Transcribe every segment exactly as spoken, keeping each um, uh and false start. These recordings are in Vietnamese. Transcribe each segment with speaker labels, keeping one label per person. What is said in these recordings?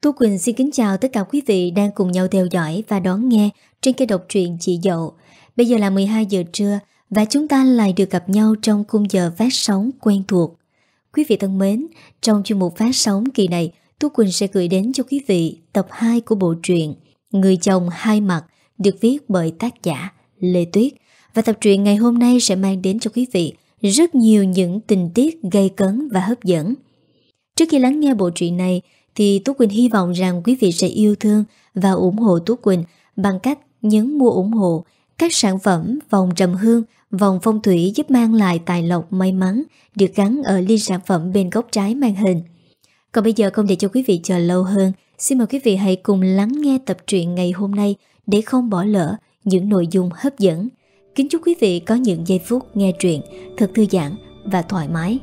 Speaker 1: Tú Quỳnh xin kính chào tất cả quý vị đang cùng nhau theo dõi và đón nghe trên kênh đọc truyện Chị Dậu. Bây giờ là mười hai giờ trưa và chúng ta lại được gặp nhau trong khung giờ phát sóng quen thuộc. Quý vị thân mến, trong chuyên mục phát sóng kỳ này, Tú Quỳnh sẽ gửi đến cho quý vị tập hai của bộ truyện Người chồng hai mặt được viết bởi tác giả Lê Tuyết. Và tập truyện ngày hôm nay sẽ mang đến cho quý vị rất nhiều những tình tiết gay cấn và hấp dẫn. Trước khi lắng nghe bộ truyện này thì Tú Quỳnh hy vọng rằng quý vị sẽ yêu thương và ủng hộ Tú Quỳnh bằng cách nhấn mua ủng hộ các sản phẩm vòng trầm hương, vòng phong thủy giúp mang lại tài lộc may mắn được gắn ở link sản phẩm bên góc trái màn hình. Còn bây giờ không để cho quý vị chờ lâu hơn, xin mời quý vị hãy cùng lắng nghe tập truyện ngày hôm nay để không bỏ lỡ những nội dung hấp dẫn. Kính chúc quý vị có những giây phút nghe truyện thật thư giãn và thoải mái.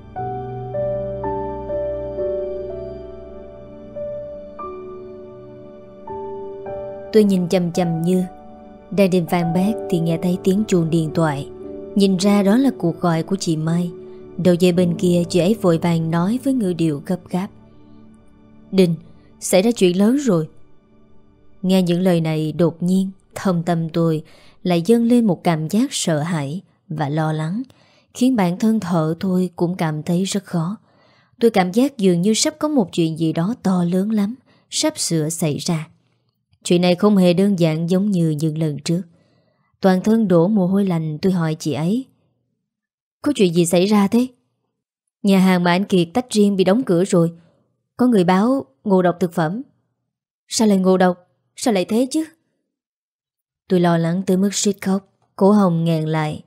Speaker 1: Tôi nhìn chằm chằm Như. Đang định phàn bác thì nghe thấy tiếng chuông điện thoại. Nhìn ra đó là cuộc gọi của chị Mai. Đầu dây bên kia chị ấy vội vàng nói với ngữ điệu gấp gáp: Đình, xảy ra chuyện lớn rồi. Nghe những lời này đột nhiên thâm tâm tôi lại dâng lên một cảm giác sợ hãi và lo lắng, khiến bản thân thở thôi cũng cảm thấy rất khó. Tôi cảm giác dường như sắp có một chuyện gì đó to lớn lắm sắp sửa xảy ra. Chuyện này không hề đơn giản giống như những lần trước. Toàn thân đổ mồ hôi lạnh, tôi hỏi chị ấy: Có chuyện gì xảy ra thế? Nhà hàng mà anh Kiệt tách riêng bị đóng cửa rồi. Có người báo ngộ độc thực phẩm. Sao lại ngộ độc? Sao lại thế chứ? Tôi lo lắng tới mức suýt khóc, cổ họng nghẹn lại.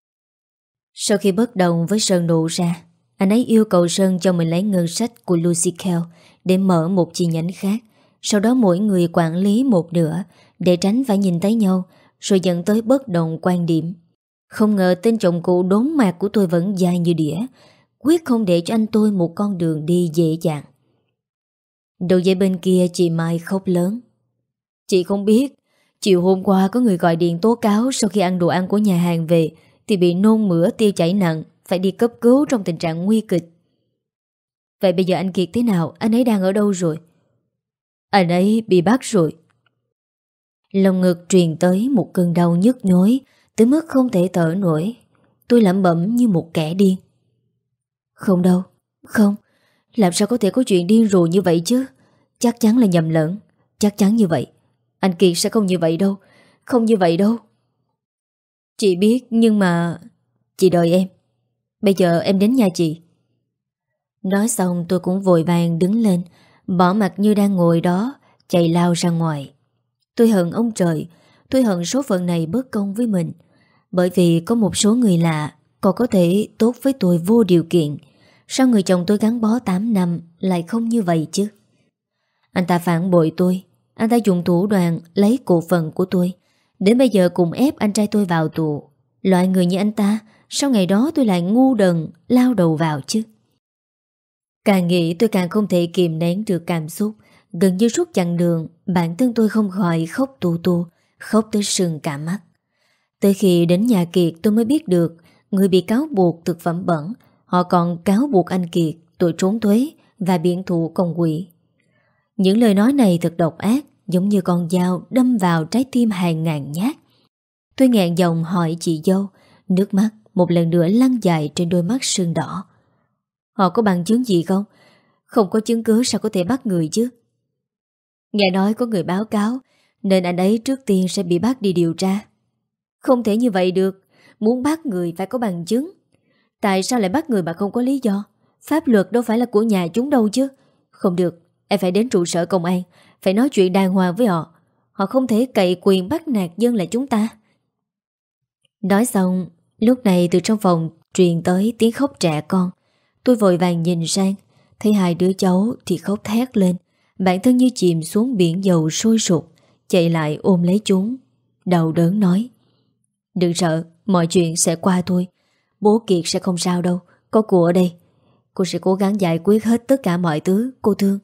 Speaker 1: Sau khi bất đồng với Sơn nổ ra, anh ấy yêu cầu Sơn cho mình lấy ngân sách của Lucy Kell để mở một chi nhánh khác. Sau đó mỗi người quản lý một nửa để tránh phải nhìn thấy nhau, rồi dẫn tới bất đồng quan điểm. Không ngờ tên chồng cũ đốn mạc của tôi vẫn dài như đĩa, quyết không để cho anh tôi một con đường đi dễ dàng. Đầu dây bên kia chị Mai khóc lớn: Chị không biết, chiều hôm qua có người gọi điện tố cáo sau khi ăn đồ ăn của nhà hàng về thì bị nôn mửa tiêu chảy nặng, phải đi cấp cứu trong tình trạng nguy kịch. Vậy bây giờ anh Kiệt thế nào? Anh ấy đang ở đâu rồi? Anh ấy bị bắt rồi. Lòng ngực truyền tới một cơn đau nhức nhối tới mức không thể thở nổi. Tôi lẩm bẩm như một kẻ điên: Không đâu, không, làm sao có thể có chuyện điên rồ như vậy chứ? Chắc chắn là nhầm lẫn, chắc chắn như vậy. Anh Kiệt sẽ không như vậy đâu, không như vậy đâu. Chị biết nhưng mà... Chị đợi em. Bây giờ em đến nhà chị. Nói xong tôi cũng vội vàng đứng lên, bỏ mặt Như đang ngồi đó, chạy lao ra ngoài. Tôi hận ông trời, tôi hận số phận này bất công với mình. Bởi vì có một số người lạ còn có thể tốt với tôi vô điều kiện. Sao người chồng tôi gắn bó tám năm lại không như vậy chứ? Anh ta phản bội tôi, anh ta dùng thủ đoạn lấy cổ phần của tôi. Đến bây giờ cùng ép anh trai tôi vào tù. Loại người như anh ta, sau ngày đó tôi lại ngu đần lao đầu vào chứ? Càng nghĩ tôi càng không thể kìm nén được cảm xúc. Gần như suốt chặng đường, bản thân tôi không khỏi khóc tu tu, khóc tới sưng cả mắt. Tới khi đến nhà Kiệt tôi mới biết được người bị cáo buộc thực phẩm bẩn. Họ còn cáo buộc anh Kiệt tội trốn thuế và biện thủ công quỹ. Những lời nói này thật độc ác, giống như con dao đâm vào trái tim hàng ngàn nhát. Tôi nghẹn giọng hỏi chị dâu, nước mắt một lần nữa lăn dài trên đôi mắt sưng đỏ. Họ có bằng chứng gì không? Không có chứng cứ sao có thể bắt người chứ? Nghe nói có người báo cáo nên anh ấy trước tiên sẽ bị bắt đi điều tra. Không thể như vậy được. Muốn bắt người phải có bằng chứng. Tại sao lại bắt người mà không có lý do? Pháp luật đâu phải là của nhà chúng đâu chứ. Không được, em phải đến trụ sở công an, phải nói chuyện đàng hoàng với họ. Họ không thể cậy quyền bắt nạt dân là chúng ta. Nói xong, lúc này từ trong phòng truyền tới tiếng khóc trẻ con. Tôi vội vàng nhìn sang, thấy hai đứa cháu thì khóc thét lên. Bản thân như chìm xuống biển dầu sôi sục, chạy lại ôm lấy chúng, đau đớn nói: Đừng sợ, mọi chuyện sẽ qua thôi. Bố Kiệt sẽ không sao đâu, có cô ở đây. Cô sẽ cố gắng giải quyết hết tất cả mọi thứ, cô thương.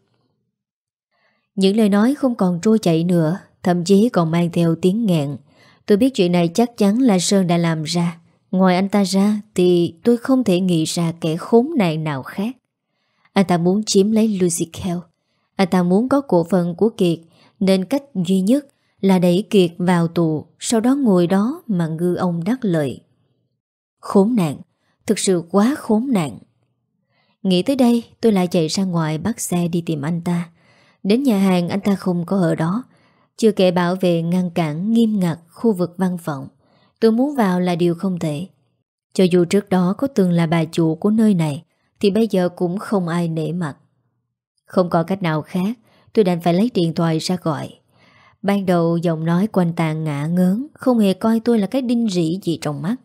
Speaker 1: Những lời nói không còn trôi chảy nữa, thậm chí còn mang theo tiếng nghẹn. Tôi biết chuyện này chắc chắn là Sơn đã làm ra. Ngoài anh ta ra thì tôi không thể nghĩ ra kẻ khốn nạn nào khác. Anh ta muốn chiếm lấy Lucy Kell. Anh ta muốn có cổ phần của Kiệt, nên cách duy nhất là đẩy Kiệt vào tù, sau đó ngồi đó mà ngư ông đắc lợi. Khốn nạn, thực sự quá khốn nạn. Nghĩ tới đây, tôi lại chạy ra ngoài bắt xe đi tìm anh ta. Đến nhà hàng anh ta không có ở đó. Chưa kể bảo vệ ngăn cản nghiêm ngặt khu vực văn phòng. Tôi muốn vào là điều không thể. Cho dù trước đó có từng là bà chủ của nơi này, thì bây giờ cũng không ai nể mặt. Không có cách nào khác, tôi đành phải lấy điện thoại ra gọi. Ban đầu giọng nói của anh ta ngả ngớn, không hề coi tôi là cái đinh rỉ gì trong mắt.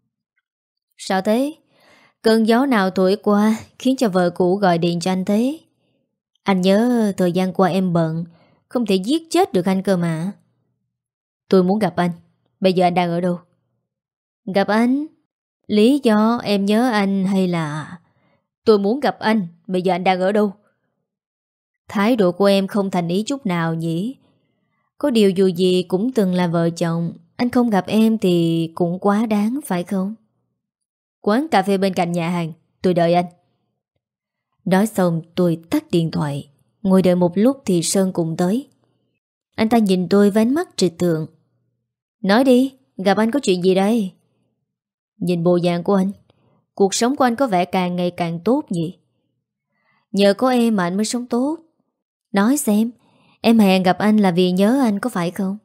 Speaker 1: Sao thế? Cơn gió nào thổi qua khiến cho vợ cũ gọi điện cho anh thế? Anh nhớ thời gian qua em bận, không thể giết chết được anh cơ mà. Tôi muốn gặp anh. Bây giờ anh đang ở đâu? Gặp anh? Lý do em nhớ anh hay là... Tôi muốn gặp anh. Bây giờ anh đang ở đâu? Thái độ của em không thành ý chút nào nhỉ? Có điều dù gì cũng từng là vợ chồng. Anh không gặp em thì cũng quá đáng phải không? Quán cà phê bên cạnh nhà hàng, tôi đợi anh. Nói xong tôi tắt điện thoại. Ngồi đợi một lúc thì Sơn cũng tới. Anh ta nhìn tôi với ánh mắt trịch thượng. Nói đi, gặp anh có chuyện gì đây? Nhìn bộ dạng của anh, cuộc sống của anh có vẻ càng ngày càng tốt nhỉ? Nhờ có em mà anh mới sống tốt. Nói xem, em hẹn gặp anh là vì nhớ anh có phải không?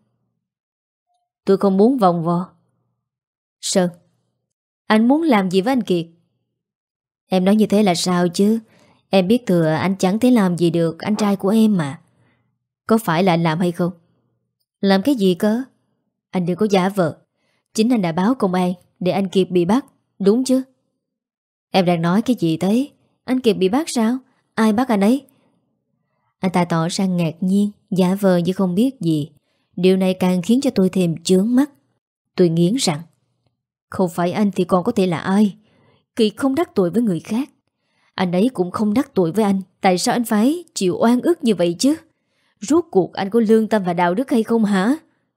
Speaker 1: Tôi không muốn vòng vo. Sơn, anh muốn làm gì với anh Kiệt? Em nói như thế là sao chứ? Em biết thừa anh chẳng thể làm gì được anh trai của em mà. Có phải là anh làm hay không? Làm cái gì cơ? Anh đừng có giả vờ. Chính anh đã báo công an để anh Kiệt bị bắt, đúng chứ? Em đang nói cái gì thế? Anh Kiệt bị bắt sao? Ai bắt anh ấy? Anh ta tỏ ra ngạc nhiên, giả vờ như không biết gì. Điều này càng khiến cho tôi thêm chướng mắt. Tôi nghiến rằng không phải anh thì còn có thể là ai? Kiệt không đắc tội với người khác, anh ấy cũng không đắc tội với anh. Tại sao anh phải chịu oan ức như vậy chứ? Rốt cuộc anh có lương tâm và đạo đức hay không hả?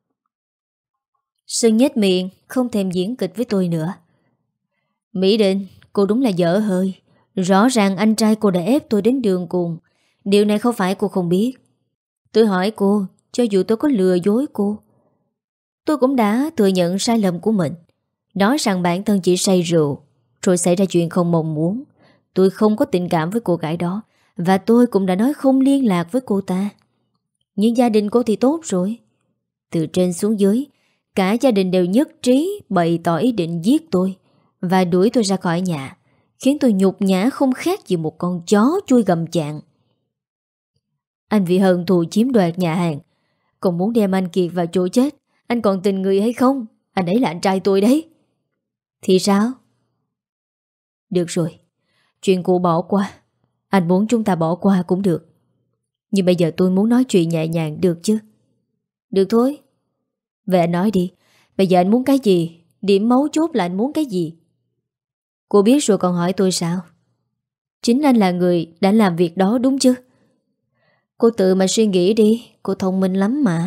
Speaker 1: Sơn nhếch miệng, không thèm diễn kịch với tôi nữa. Mỹ Định, cô đúng là dở hơi. Rõ ràng anh trai cô đã ép tôi đến đường cùng. Điều này không phải cô không biết. Tôi hỏi cô, cho dù tôi có lừa dối cô, tôi cũng đã thừa nhận sai lầm của mình. Nói rằng bản thân chỉ say rượu, rồi xảy ra chuyện không mong muốn. Tôi không có tình cảm với cô gái đó, và tôi cũng đã nói không liên lạc với cô ta. Nhưng gia đình cô thì tốt rồi. Từ trên xuống dưới, cả gia đình đều nhất trí bày tỏ ý định giết tôi và đuổi tôi ra khỏi nhà, khiến tôi nhục nhã không khác gì một con chó chui gầm chạng. Anh vì hận thù chiếm đoạt nhà hàng, còn muốn đem anh Kiệt vào chỗ chết. Anh còn tình người hay không? Anh ấy là anh trai tôi đấy. Thì sao? Được rồi, chuyện cũ bỏ qua. Anh muốn chúng ta bỏ qua cũng được. Nhưng bây giờ tôi muốn nói chuyện nhẹ nhàng, được chứ? Được thôi. Vậy anh nói đi. Bây giờ anh muốn cái gì? Điểm mấu chốt là anh muốn cái gì? Cô biết rồi còn hỏi tôi sao? Chính anh là người đã làm việc đó đúng chứ? Cô tự mà suy nghĩ đi. Cô thông minh lắm mà.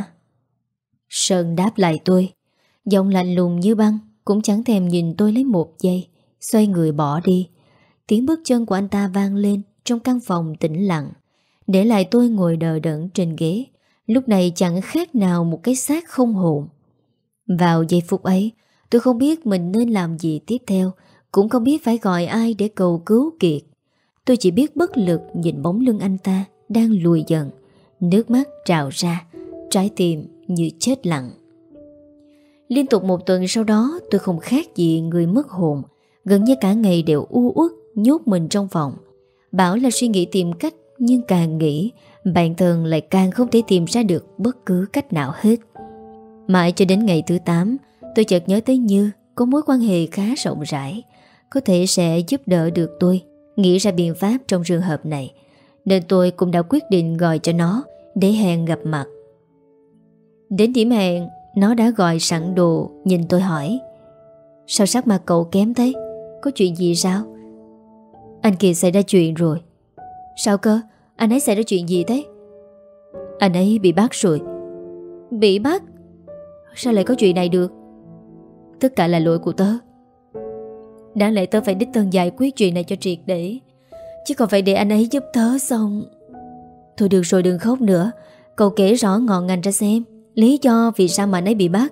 Speaker 1: Sơn đáp lại tôi, giọng lạnh lùng như băng, cũng chẳng thèm nhìn tôi lấy một giây, xoay người bỏ đi. Tiếng bước chân của anh ta vang lên trong căn phòng tĩnh lặng, để lại tôi ngồi đờ đẫn trên ghế, lúc này chẳng khác nào một cái xác không hồn. Vào giây phút ấy, tôi không biết mình nên làm gì tiếp theo, cũng không biết phải gọi ai để cầu cứu Kiệt. Tôi chỉ biết bất lực nhìn bóng lưng anh ta đang lùi dần, nước mắt trào ra, trái tim như chết lặng. Liên tục một tuần sau đó, tôi không khác gì người mất hồn, gần như cả ngày đều u uất nhốt mình trong phòng. Bảo là suy nghĩ tìm cách, nhưng càng nghĩ bản thân lại càng không thể tìm ra được bất cứ cách nào hết. Mãi cho đến ngày thứ tám, tôi chợt nhớ tới Như có mối quan hệ khá rộng rãi, có thể sẽ giúp đỡ được tôi nghĩ ra biện pháp trong trường hợp này, nên tôi cũng đã quyết định gọi cho nó để hẹn gặp mặt. Đến điểm hẹn, nó đã gọi sẵn đồ, nhìn tôi hỏi: sao sắc mặt cậu kém thế? Có chuyện gì sao? Anh Kiệt xảy ra chuyện rồi. Sao cơ? Anh ấy xảy ra chuyện gì thế? Anh ấy bị bắt rồi. Bị bắt? Sao lại có chuyện này được? Tất cả là lỗi của tớ. Đáng lẽ tớ phải đích thân giải quyết chuyện này cho triệt để, chứ còn phải để anh ấy giúp tớ xong. Thôi được rồi, đừng khóc nữa. Cậu kể rõ ngọn ngành ra xem lý do vì sao mà anh ấy bị bắt.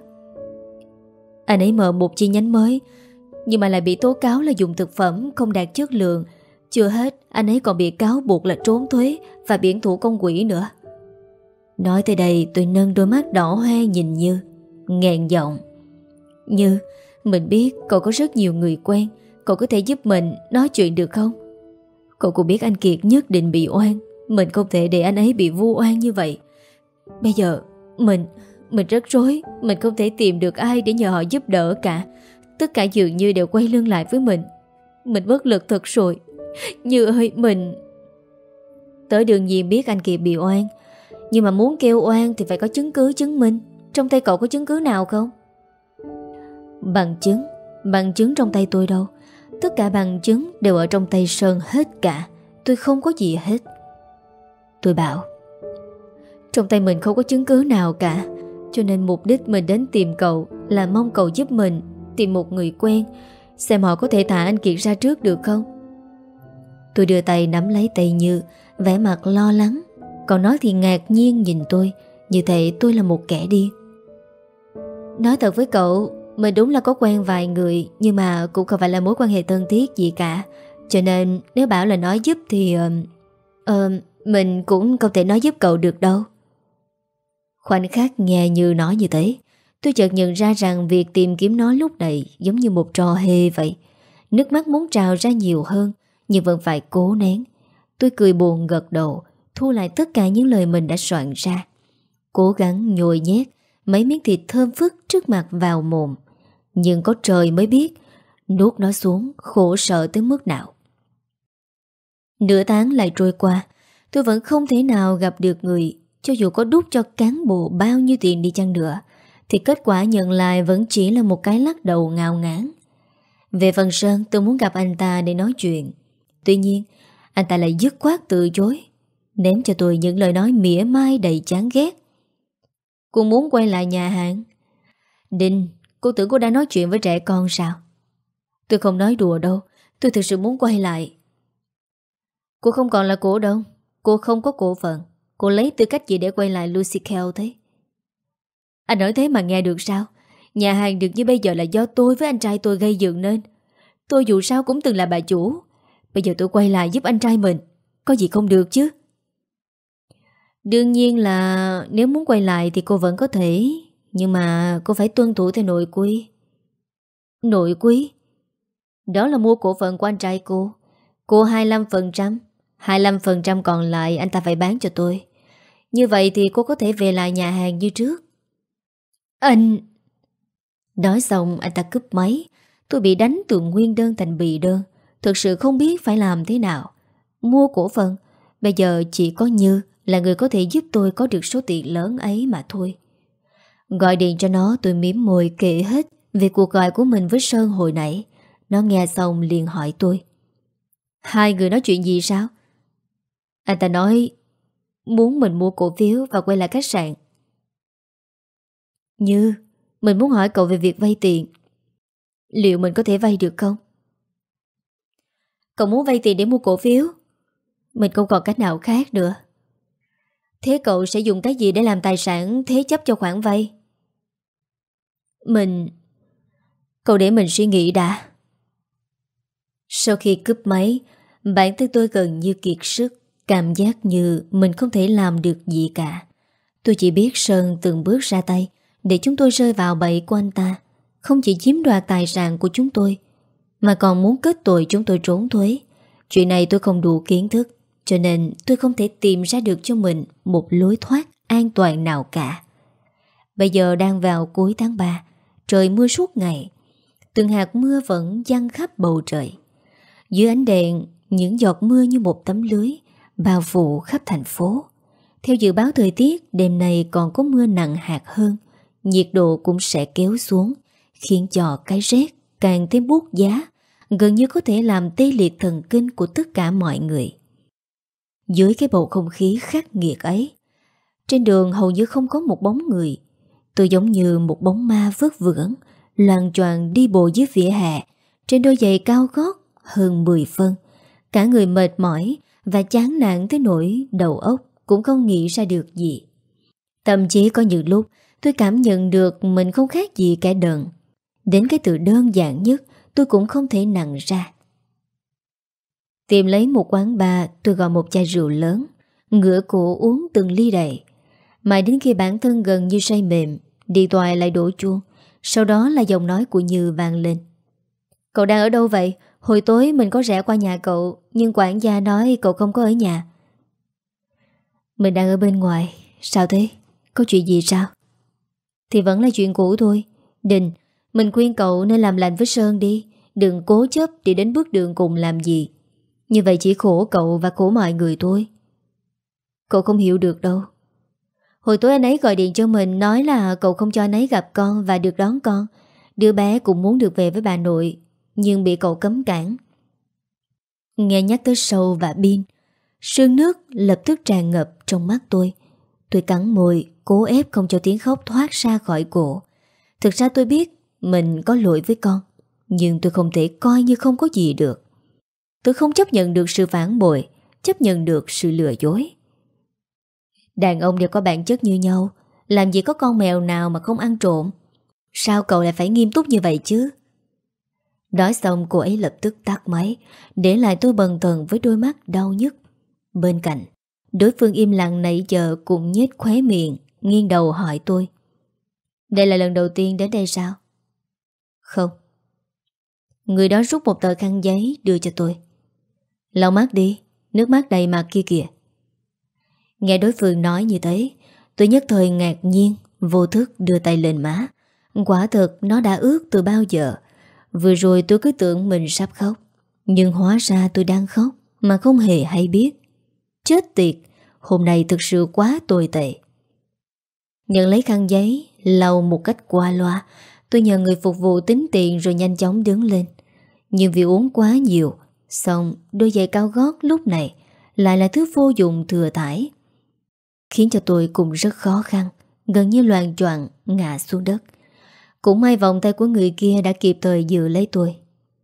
Speaker 1: Anh ấy mở một chi nhánh mới, nhưng mà lại bị tố cáo là dùng thực phẩm không đạt chất lượng. Chưa hết, anh ấy còn bị cáo buộc là trốn thuế và biển thủ công quỹ nữa. Nói tới đây tôi nâng đôi mắt đỏ hoe nhìn Như, nghẹn giọng. Như, mình biết cậu có rất nhiều người quen, cậu có thể giúp mình nói chuyện được không? Cậu cũng biết anh Kiệt nhất định bị oan, mình không thể để anh ấy bị vu oan như vậy. Bây giờ Mình Mình rất rối. Mình không thể tìm được ai để nhờ họ giúp đỡ cả. Tất cả dường như đều quay lưng lại với mình. Mình bất lực thật rồi. Như ơi, mình Tớ đương nhiên biết anh Kiệt bị oan, nhưng mà muốn kêu oan thì phải có chứng cứ chứng minh. Trong tay cậu có chứng cứ nào không? Bằng chứng? Bằng chứng trong tay tôi đâu. Tất cả bằng chứng đều ở trong tay Sơn hết cả. Tôi không có gì hết. Tôi bảo, trong tay mình không có chứng cứ nào cả, cho nên mục đích mình đến tìm cậu là mong cậu giúp mình tìm một người quen, xem họ có thể thả anh Kiệt ra trước được không. Tôi đưa tay nắm lấy tay Như, vẻ mặt lo lắng, còn nó thì ngạc nhiên nhìn tôi, như thể tôi là một kẻ điên. Nói thật với cậu, mình đúng là có quen vài người, nhưng mà cũng không phải là mối quan hệ thân thiết gì cả. Cho nên nếu bảo là nói giúp thì uh, uh, mình cũng không thể nói giúp cậu được đâu. Khoảnh khắc nghe Như nói như thế, tôi chợt nhận ra rằng việc tìm kiếm nó lúc này giống như một trò hề vậy. Nước mắt muốn trào ra nhiều hơn, nhưng vẫn phải cố nén. Tôi cười buồn gật đầu, thu lại tất cả những lời mình đã soạn ra, cố gắng nhồi nhét mấy miếng thịt thơm phức trước mặt vào mồm. Nhưng có trời mới biết nuốt nó xuống khổ sở tới mức nào. Nửa tháng lại trôi qua, tôi vẫn không thể nào gặp được người. Cho dù có đút cho cán bộ bao nhiêu tiền đi chăng nữa, thì kết quả nhận lại vẫn chỉ là một cái lắc đầu ngao ngán. Về phần Sơn, tôi muốn gặp anh ta để nói chuyện. Tuy nhiên, anh ta lại dứt khoát từ chối, ném cho tôi những lời nói mỉa mai đầy chán ghét. Cô muốn quay lại nhà hàng? Đinh, cô tưởng cô đang nói chuyện với trẻ con sao? Tôi không nói đùa đâu, tôi thực sự muốn quay lại. Cô không còn là cổ đông, cô không có cổ phần. Cô lấy tư cách gì để quay lại Lucy Kell thế? Anh nói thế mà nghe được sao? Nhà hàng được như bây giờ là do tôi với anh trai tôi gây dựng nên. Tôi dù sao cũng từng là bà chủ. Bây giờ tôi quay lại giúp anh trai mình, có gì không được chứ? Đương nhiên là nếu muốn quay lại thì cô vẫn có thể, nhưng mà cô phải tuân thủ theo nội quy. Nội quy? Đó là mua cổ phần của anh trai cô. Cô hai mươi lăm phần trăm, hai mươi lăm phần trăm còn lại anh ta phải bán cho tôi. Như vậy thì cô có thể về lại nhà hàng như trước. Anh... Nói xong anh ta cúp máy. Tôi bị đánh từ nguyên đơn thành bị đơn. Thực sự không biết phải làm thế nào. Mua cổ phần, bây giờ chỉ có Như là người có thể giúp tôi có được số tiền lớn ấy mà thôi. Gọi điện cho nó, tôi mím môi kể hết về cuộc gọi của mình với Sơn hồi nãy. Nó nghe xong liền hỏi tôi, hai người nói chuyện gì sao? Anh ta nói muốn mình mua cổ phiếu và quay lại khách sạn. Như, mình muốn hỏi cậu về việc vay tiền. Liệu mình có thể vay được không? Cậu muốn vay tiền để mua cổ phiếu? Mình không còn cách nào khác nữa. Thế cậu sẽ dùng cái gì để làm tài sản thế chấp cho khoản vay? Mình... Cậu để mình suy nghĩ đã. Sau khi cúp máy, bản thân tôi gần như kiệt sức, cảm giác như mình không thể làm được gì cả. Tôi chỉ biết Sơn từng bước ra tay để chúng tôi rơi vào bẫy của anh ta. Không chỉ chiếm đoạt tài sản của chúng tôi, mà còn muốn kết tội chúng tôi trốn thuế. Chuyện này tôi không đủ kiến thức, cho nên tôi không thể tìm ra được cho mình một lối thoát an toàn nào cả. Bây giờ đang vào cuối tháng ba, trời mưa suốt ngày. Từng hạt mưa vẫn giăng khắp bầu trời. Dưới ánh đèn, những giọt mưa như một tấm lưới bao phủ khắp thành phố. Theo dự báo thời tiết, đêm nay còn có mưa nặng hạt hơn. Nhiệt độ cũng sẽ kéo xuống, khiến cho cái rét càng thêm buốt giá, gần như có thể làm tê liệt thần kinh của tất cả mọi người. Dưới cái bầu không khí khắc nghiệt ấy, trên đường hầu như không có một bóng người. Tôi giống như một bóng ma vất vưởng, loạng choạng đi bộ dưới vỉa hè, trên đôi giày cao gót hơn mười phân. Cả người mệt mỏi và chán nản tới nỗi đầu óc cũng không nghĩ ra được gì. Thậm chí có những lúc tôi cảm nhận được mình không khác gì kẻ đần. Đến cái từ đơn giản nhất tôi cũng không thể nặng ra. Tìm lấy một quán bar, tôi gọi một chai rượu lớn, ngửa cổ uống từng ly đầy. Mãi đến khi bản thân gần như say mềm, điện thoại lại đổ chuông. Sau đó là giọng nói của Như vang lên. Cậu đang ở đâu vậy? Hồi tối mình có rẽ qua nhà cậu, nhưng quản gia nói cậu không có ở nhà. Mình đang ở bên ngoài. Sao thế? Có chuyện gì sao? Thì vẫn là chuyện cũ thôi. Đình, mình khuyên cậu nên làm lành với Sơn đi. Đừng cố chấp đi đến bước đường cùng làm gì. Như vậy chỉ khổ cậu và khổ mọi người thôi. Cậu không hiểu được đâu. Hồi tối anh ấy gọi điện cho mình, nói là cậu không cho anh ấy gặp con và được đón con. Đứa bé cũng muốn được về với bà nội, nhưng bị cậu cấm cản. Nghe nhắc tới Sâu và Bin, sương nước lập tức tràn ngập trong mắt tôi. Tôi cắn môi, cố ép không cho tiếng khóc thoát ra khỏi cổ. Thực ra tôi biết mình có lỗi với con, nhưng tôi không thể coi như không có gì được. Tôi không chấp nhận được sự phản bội, chấp nhận được sự lừa dối. Đàn ông đều có bản chất như nhau, làm gì có con mèo nào mà không ăn trộm. Sao cậu lại phải nghiêm túc như vậy chứ? Nói xong cô ấy lập tức tắt máy, để lại tôi bần thần với đôi mắt đau nhức. Bên cạnh, đối phương im lặng nãy giờ cũng nhếch khóe miệng, nghiêng đầu hỏi tôi. Đây là lần đầu tiên đến đây sao? Không. Người đó rút một tờ khăn giấy đưa cho tôi. Lau mắt đi, nước mắt đầy mặt kia kìa. Nghe đối phương nói như thế, tôi nhất thời ngạc nhiên, vô thức đưa tay lên má. Quả thật nó đã ướt từ bao giờ. Vừa rồi tôi cứ tưởng mình sắp khóc, nhưng hóa ra tôi đang khóc mà không hề hay biết. Chết tiệt, hôm nay thực sự quá tồi tệ. Nhận lấy khăn giấy, lau một cách qua loa. Tôi nhờ người phục vụ tính tiền rồi nhanh chóng đứng lên. Nhưng vì uống quá nhiều, xong đôi giày cao gót lúc này lại là thứ vô dụng thừa thải, khiến cho tôi cũng rất khó khăn, gần như loạng choạng ngã xuống đất. Cũng may vòng tay của người kia đã kịp thời giữ lấy tôi.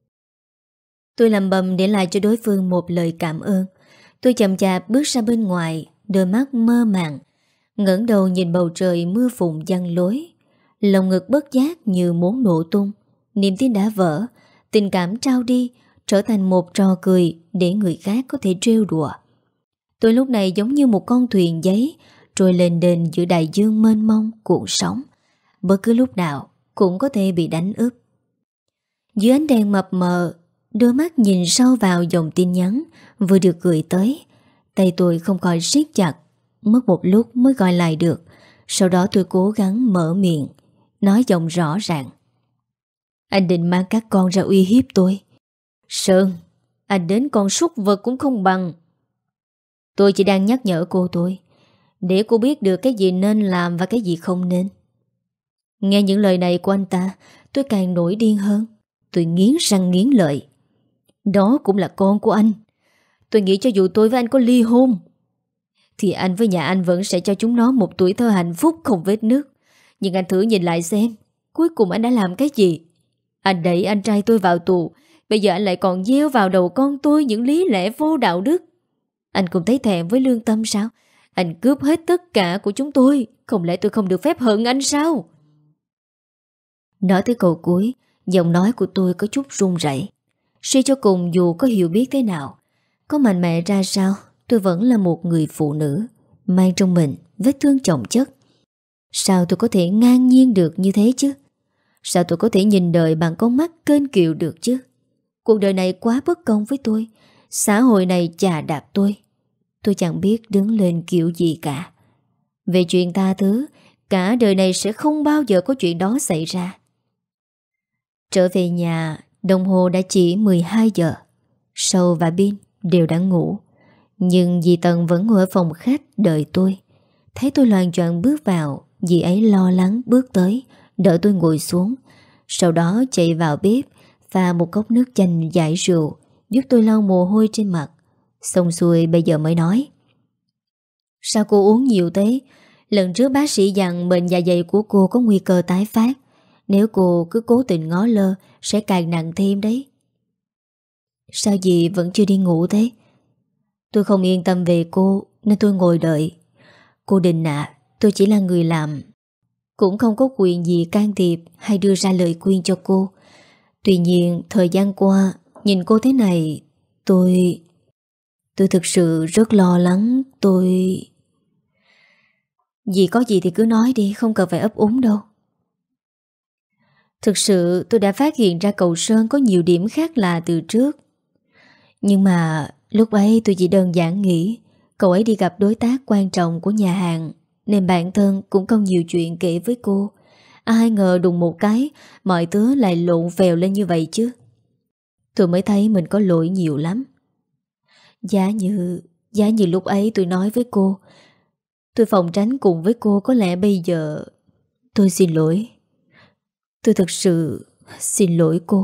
Speaker 1: Tôi lầm bầm để lại cho đối phương một lời cảm ơn. Tôi chậm chạp bước ra bên ngoài, đôi mắt mơ màng, ngẩng đầu nhìn bầu trời mưa phùn giăng lối. Lòng ngực bất giác như muốn nổ tung. Niềm tin đã vỡ, tình cảm trao đi, trở thành một trò cười để người khác có thể trêu đùa. Tôi lúc này giống như một con thuyền giấy trôi lên đền giữa đại dương mênh mông cuộn sóng, bất cứ lúc nào cũng có thể bị đánh úp. Dưới ánh đèn mập mờ, đôi mắt nhìn sâu vào dòng tin nhắn vừa được gửi tới. Tay tôi không khỏi siết chặt, mất một lúc mới gọi lại được. Sau đó tôi cố gắng mở miệng, nói giọng rõ ràng. Anh định mang các con ra uy hiếp tôi. Sơn, anh đến con súc vật cũng không bằng. Tôi chỉ đang nhắc nhở cô tôi, để cô biết được cái gì nên làm và cái gì không nên. Nghe những lời này của anh ta, tôi càng nổi điên hơn. Tôi nghiến răng nghiến lợi. Đó cũng là con của anh. Tôi nghĩ cho dù tôi với anh có ly hôn, thì anh với nhà anh vẫn sẽ cho chúng nó một tuổi thơ hạnh phúc không vết nước. Nhưng anh thử nhìn lại xem, cuối cùng anh đã làm cái gì? Anh đẩy anh trai tôi vào tù, bây giờ anh lại còn gieo vào đầu con tôi những lý lẽ vô đạo đức. Anh cũng thấy thẹn với lương tâm sao? Anh cướp hết tất cả của chúng tôi, không lẽ tôi không được phép hận anh sao? Nói tới câu cuối, giọng nói của tôi có chút run rẩy. Suy cho cùng dù có hiểu biết thế nào, có mạnh mẽ ra sao, tôi vẫn là một người phụ nữ, mang trong mình vết thương chồng chất. Sao tôi có thể ngang nhiên được như thế chứ? Sao tôi có thể nhìn đời bằng con mắt kênh kiệu được chứ? Cuộc đời này quá bất công với tôi. Xã hội này chà đạp tôi. Tôi chẳng biết đứng lên kiểu gì cả. Về chuyện tha thứ, cả đời này sẽ không bao giờ có chuyện đó xảy ra. Trở về nhà, đồng hồ đã chỉ mười hai giờ. Sâu và Bin đều đã ngủ, nhưng dì Tần vẫn ngồi ở phòng khách đợi tôi. Thấy tôi loạng choạng bước vào, dì ấy lo lắng bước tới, đợi tôi ngồi xuống. Sau đó chạy vào bếp pha một cốc nước chanh giải rượu, giúp tôi lau mồ hôi trên mặt. Xong xuôi bây giờ mới nói. Sao cô uống nhiều thế? Lần trước bác sĩ dặn bệnh dạ dày của cô có nguy cơ tái phát. Nếu cô cứ cố tình ngó lơ sẽ càng nặng thêm đấy. Sao dì vẫn chưa đi ngủ thế? Tôi không yên tâm về cô, nên tôi ngồi đợi. Cô Đình ạ, tôi chỉ là người làm, cũng không có quyền gì can thiệp hay đưa ra lời khuyên cho cô. Tuy nhiên thời gian qua nhìn cô thế này, tôi... Tôi thực sự rất lo lắng. Tôi... Dì có gì thì cứ nói đi, không cần phải ấp úng đâu. Thực sự tôi đã phát hiện ra cậu Sơn có nhiều điểm khác lạ từ trước. Nhưng mà lúc ấy tôi chỉ đơn giản nghĩ cậu ấy đi gặp đối tác quan trọng của nhà hàng, nên bản thân cũng không nhiều chuyện kể với cô. Ai ngờ đùng một cái mọi thứ lại lộn vèo lên như vậy chứ. Tôi mới thấy mình có lỗi nhiều lắm. Giá như Giá như lúc ấy tôi nói với cô, tôi phòng tránh cùng với cô, có lẽ bây giờ... Tôi xin lỗi. Tôi thật sự xin lỗi cô.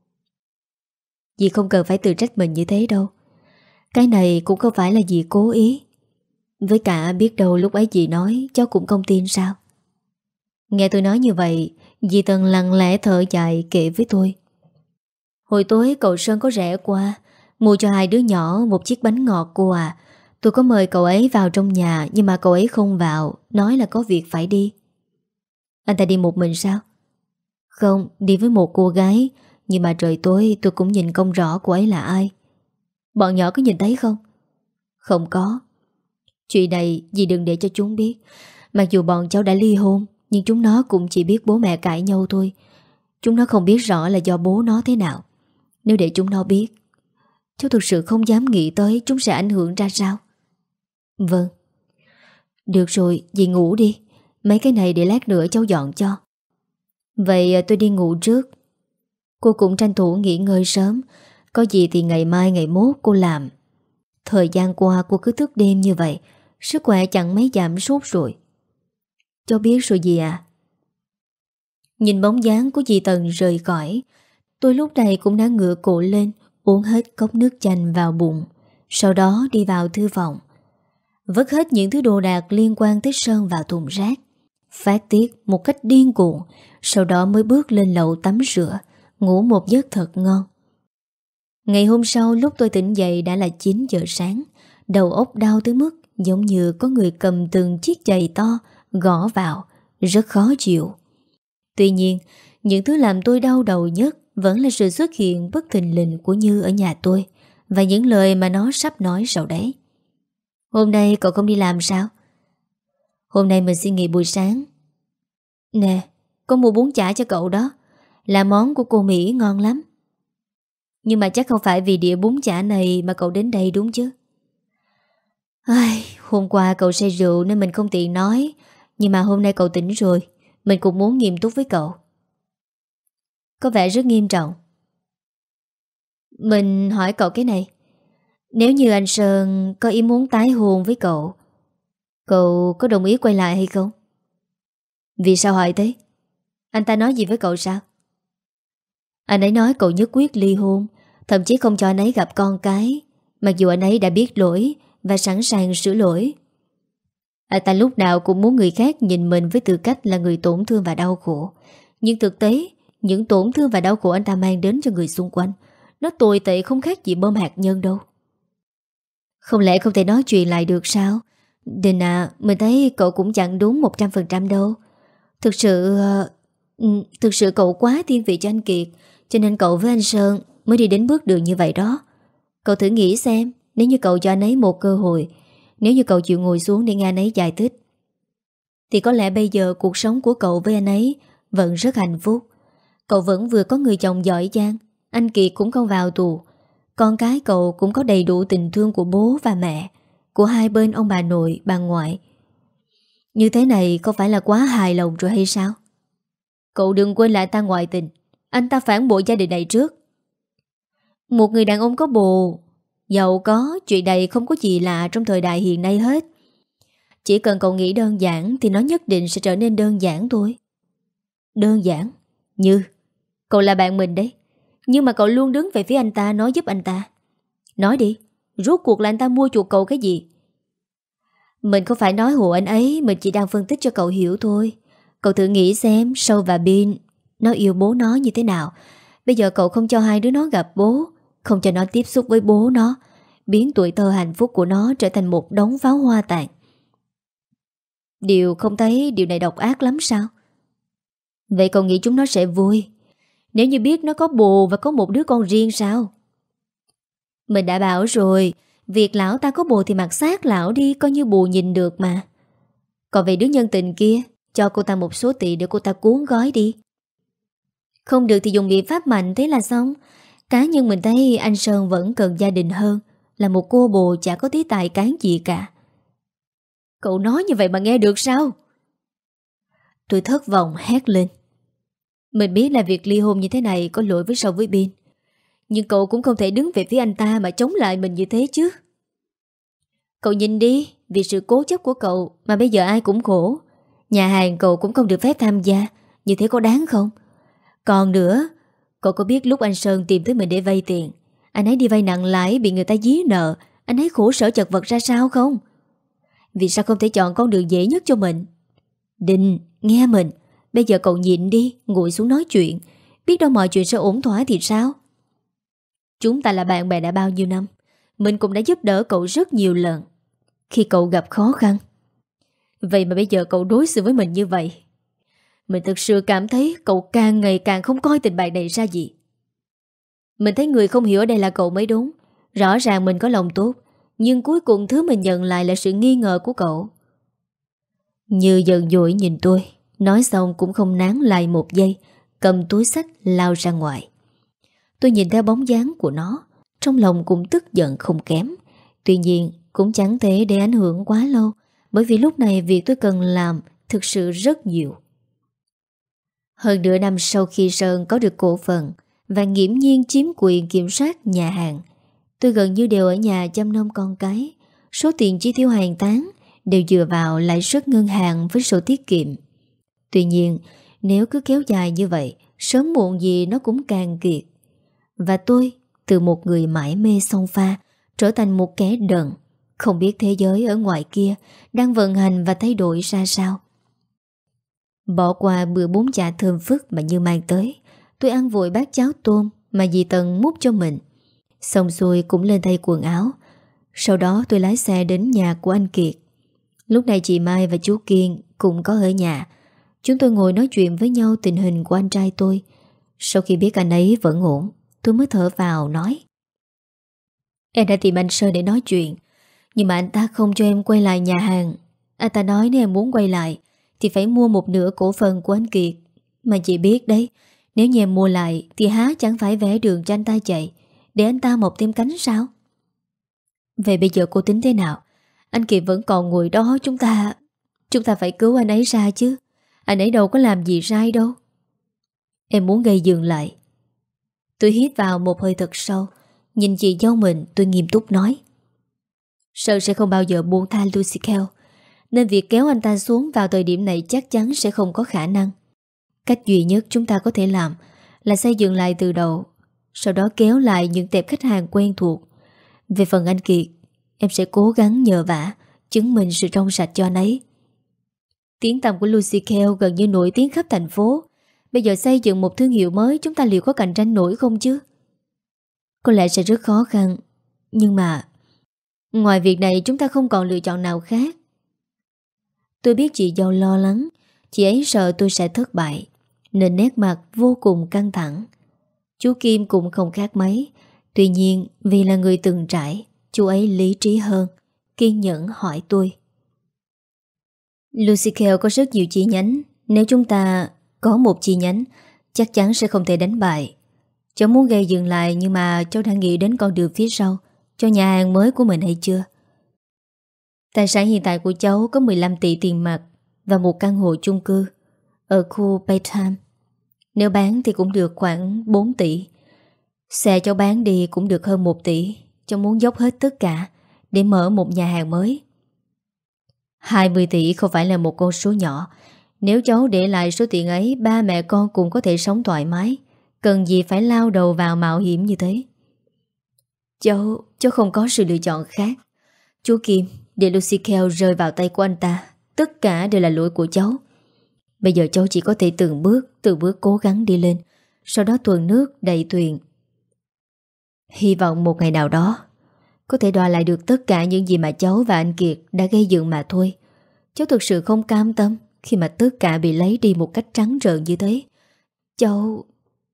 Speaker 1: Dì không cần phải tự trách mình như thế đâu. Cái này cũng không phải là dì cố ý. Với cả biết đâu lúc ấy dì nói cháu cũng không tin sao. Nghe tôi nói như vậy, dì Tần lặng lẽ thở dài kể với tôi. Hồi tối cậu Sơn có rẽ qua, mua cho hai đứa nhỏ một chiếc bánh ngọt cô à. Tôi có mời cậu ấy vào trong nhà, nhưng mà cậu ấy không vào, nói là có việc phải đi. Anh ta đi một mình sao? Không, đi với một cô gái. Nhưng mà trời tối tôi cũng nhìn không rõ cô ấy là ai. Bọn nhỏ có nhìn thấy không? Không có. Chuyện này dì đừng để cho chúng biết. Mặc dù bọn cháu đã ly hôn, nhưng chúng nó cũng chỉ biết bố mẹ cãi nhau thôi. Chúng nó không biết rõ là do bố nó thế nào. Nếu để chúng nó biết, cháu thực sự không dám nghĩ tới chúng sẽ ảnh hưởng ra sao. Vâng. Được rồi, dì ngủ đi. Mấy cái này để lát nữa cháu dọn cho. Vậy tôi đi ngủ trước. Cô cũng tranh thủ nghỉ ngơi sớm. Có gì thì ngày mai ngày mốt cô làm. Thời gian qua cô cứ thức đêm như vậy, sức khỏe chẳng mấy giảm sút rồi. Cháu biết rồi dì à. Nhìn bóng dáng của dì Tần rời khỏi, tôi lúc này cũng đã ngửa cổ lên, uống hết cốc nước chanh vào bụng. Sau đó đi vào thư phòng, vứt hết những thứ đồ đạc liên quan tới Sơn vào thùng rác, phát tiết một cách điên cuồng. Sau đó mới bước lên lầu tắm rửa, ngủ một giấc thật ngon. Ngày hôm sau lúc tôi tỉnh dậy đã là chín giờ sáng. Đầu óc đau tới mức giống như có người cầm từng chiếc giày to gõ vào, rất khó chịu. Tuy nhiên, những thứ làm tôi đau đầu nhất vẫn là sự xuất hiện bất thình lình của Như ở nhà tôi, và những lời mà nó sắp nói sau đấy. Hôm nay cậu không đi làm sao? Hôm nay mình xin nghỉ buổi sáng. Nè, con mua bún chả cho cậu đó, là món của cô Mỹ ngon lắm. Nhưng mà chắc không phải vì đĩa bún chả này mà cậu đến đây đúng chứ? Ai, hôm qua cậu say rượu nên mình không tiện nói. Nhưng mà hôm nay cậu tỉnh rồi, mình cũng muốn nghiêm túc với cậu. Có vẻ rất nghiêm trọng. Mình hỏi cậu cái này, nếu như anh Sơn có ý muốn tái hôn với cậu, cậu có đồng ý quay lại hay không? Vì sao hỏi thế? Anh ta nói gì với cậu sao? Anh ấy nói cậu nhất quyết ly hôn, thậm chí không cho anh ấy gặp con cái, mặc dù anh ấy đã biết lỗi và sẵn sàng sửa lỗi. Anh ta lúc nào cũng muốn người khác nhìn mình với tư cách là người tổn thương và đau khổ. Nhưng thực tế, những tổn thương và đau khổ anh ta mang đến cho người xung quanh, nó tồi tệ không khác gì bom hạt nhân đâu. Không lẽ không thể nói chuyện lại được sao? Đình à, mình thấy cậu cũng chẳng đúng một trăm phần trăm đâu. Thực sự... Thực sự cậu quá thiên vị cho anh Kiệt, cho nên cậu với anh Sơn mới đi đến bước đường như vậy đó. Cậu thử nghĩ xem, nếu như cậu cho anh ấy một cơ hội, nếu như cậu chịu ngồi xuống để nghe anh ấy giải thích, thì có lẽ bây giờ cuộc sống của cậu với anh ấy vẫn rất hạnh phúc. Cậu vẫn vừa có người chồng giỏi giang, anh Kiệt cũng không vào tù, con cái cậu cũng có đầy đủ tình thương của bố và mẹ, của hai bên ông bà nội, bà ngoại. Như thế này có phải là quá hài lòng rồi hay sao? Cậu đừng quên lại ta ngoại tình, anh ta phản bội gia đình này trước. Một người đàn ông có bồ, giàu có, chuyện này không có gì lạ trong thời đại hiện nay hết. Chỉ cần cậu nghĩ đơn giản thì nó nhất định sẽ trở nên đơn giản thôi. Đơn giản? Như, cậu là bạn mình đấy, nhưng mà cậu luôn đứng về phía anh ta nói giúp anh ta. Nói đi, rốt cuộc là anh ta mua chuộc cậu cái gì? Mình không phải nói hộ anh ấy, mình chỉ đang phân tích cho cậu hiểu thôi. Cậu thử nghĩ xem Sâu và Bin nó yêu bố nó như thế nào. Bây giờ cậu không cho hai đứa nó gặp bố, không cho nó tiếp xúc với bố nó, biến tuổi thơ hạnh phúc của nó trở thành một đống pháo hoa tàn. Điều không thấy điều này độc ác lắm sao? Vậy cậu nghĩ chúng nó sẽ vui nếu như biết nó có bồ và có một đứa con riêng sao? Mình đã bảo rồi, việc lão ta có bồ thì mặc xác lão đi, coi như bồ nhìn được mà. Còn về đứa nhân tình kia, cho cô ta một số tỷ để cô ta cuốn gói đi. Không được thì dùng biện pháp mạnh, thế là xong. Cá nhân mình thấy anh Sơn vẫn cần gia đình hơn là một cô bồ chả có tí tài cán gì cả. Cậu nói như vậy mà nghe được sao? Tôi thất vọng hét lên. Mình biết là việc ly hôn như thế này có lỗi với Sâu với Bin, nhưng cậu cũng không thể đứng về phía anh ta mà chống lại mình như thế chứ. Cậu nhìn đi, vì sự cố chấp của cậu mà bây giờ ai cũng khổ. Nhà hàng cậu cũng không được phép tham gia, như thế có đáng không? Còn nữa, cậu có biết lúc anh Sơn tìm tới mình để vay tiền, anh ấy đi vay nặng lãi bị người ta dí nợ, anh ấy khổ sở chật vật ra sao không? Vì sao không thể chọn con đường dễ nhất cho mình? Đình, nghe mình, bây giờ cậu nhịn đi, ngồi xuống nói chuyện. Biết đâu mọi chuyện sẽ ổn thỏa thì sao? Chúng ta là bạn bè đã bao nhiêu năm, mình cũng đã giúp đỡ cậu rất nhiều lần khi cậu gặp khó khăn. Vậy mà bây giờ cậu đối xử với mình như vậy, mình thực sự cảm thấy cậu càng ngày càng không coi tình bạn này ra gì. Mình thấy người không hiểu ở đây là cậu mới đúng. Rõ ràng mình có lòng tốt, nhưng cuối cùng thứ mình nhận lại là sự nghi ngờ của cậu. Như giận dỗi nhìn tôi, nói xong cũng không nán lại một giây, cầm túi xách lao ra ngoài. Tôi nhìn theo bóng dáng của nó, trong lòng cũng tức giận không kém. Tuy nhiên cũng chẳng thể để ảnh hưởng quá lâu, bởi vì lúc này việc tôi cần làm thực sự rất nhiều. Hơn nửa năm sau khi Sơn có được cổ phần và nghiễm nhiên chiếm quyền kiểm soát nhà hàng, tôi gần như đều ở nhà chăm nom con cái. Số tiền chi tiêu hàng tháng đều dựa vào lãi suất ngân hàng với sổ tiết kiệm. Tuy nhiên, nếu cứ kéo dài như vậy, sớm muộn gì nó cũng càng kiệt. Và tôi, từ một người mải mê xông pha, trở thành một kẻ đần, không biết thế giới ở ngoài kia đang vận hành và thay đổi ra sao. Bỏ qua bữa bún chả thơm phức mà Như mang tới, tôi ăn vội bát cháo tôm mà dì Tần múc cho mình. Xong xuôi cũng lên thay quần áo. Sau đó tôi lái xe đến nhà của anh Kiệt. Lúc này chị Mai và chú Kiên cũng có ở nhà. Chúng tôi ngồi nói chuyện với nhau tình hình của anh trai tôi. Sau khi biết anh ấy vẫn ổn, tôi mới thở vào nói: Em đã tìm anh Sơn để nói chuyện, nhưng mà anh ta không cho em quay lại nhà hàng. Anh ta nói nếu em muốn quay lại thì phải mua một nửa cổ phần của anh Kiệt. Mà chị biết đấy, nếu như em mua lại thì há chẳng phải vẽ đường cho anh ta chạy, để anh ta mọc thêm cánh sao? Vậy bây giờ cô tính thế nào? Anh Kiệt vẫn còn ngồi đó, chúng ta Chúng ta phải cứu anh ấy ra chứ. Anh ấy đâu có làm gì sai đâu. Em muốn gây dừng lại. Tôi hít vào một hơi thật sâu, nhìn chị dâu mình, tôi nghiêm túc nói: Sơn sẽ không bao giờ buông tha Lucy Kell, nên việc kéo anh ta xuống vào thời điểm này chắc chắn sẽ không có khả năng. Cách duy nhất chúng ta có thể làm là xây dựng lại từ đầu, sau đó kéo lại những tệp khách hàng quen thuộc. Về phần anh Kiệt, em sẽ cố gắng nhờ vả chứng minh sự trong sạch cho anh ấy. Tiếng tăm của Lucy Kell gần như nổi tiếng khắp thành phố. Bây giờ xây dựng một thương hiệu mới, chúng ta liệu có cạnh tranh nổi không chứ? Có lẽ sẽ rất khó khăn, nhưng mà ngoài việc này chúng ta không còn lựa chọn nào khác. Tôi biết chị dâu lo lắng, chị ấy sợ tôi sẽ thất bại, nên nét mặt vô cùng căng thẳng. Chú Kim cũng không khác mấy. Tuy nhiên vì là người từng trải, chú ấy lý trí hơn, kiên nhẫn hỏi tôi: Lucy Kell có rất nhiều chi nhánh. Nếu chúng ta có một chi nhánh, chắc chắn sẽ không thể đánh bại. Cháu muốn gây dừng lại, nhưng mà cháu đã nghĩ đến con đường phía sau cho nhà hàng mới của mình hay chưa? Tài sản hiện tại của cháu có mười lăm tỷ tiền mặt và một căn hộ chung cư ở khu Baytime. Nếu bán thì cũng được khoảng bốn tỷ. Xe cháu bán đi cũng được hơn một tỷ. Cháu muốn dốc hết tất cả để mở một nhà hàng mới. hai mươi tỷ không phải là một con số nhỏ. Nếu cháu để lại số tiền ấy, ba mẹ con cũng có thể sống thoải mái, cần gì phải lao đầu vào mạo hiểm như thế. Cháu, cháu không có sự lựa chọn khác. Chú Kim, để Lucy Kell rơi vào tay của anh ta, tất cả đều là lỗi của cháu. Bây giờ cháu chỉ có thể từng bước, từng bước cố gắng đi lên, sau đó tuần nước đầy thuyền. Hy vọng một ngày nào đó có thể đòi lại được tất cả những gì mà cháu và anh Kiệt đã gây dựng mà thôi. Cháu thực sự không cam tâm khi mà tất cả bị lấy đi một cách trắng trợn như thế. Cháu...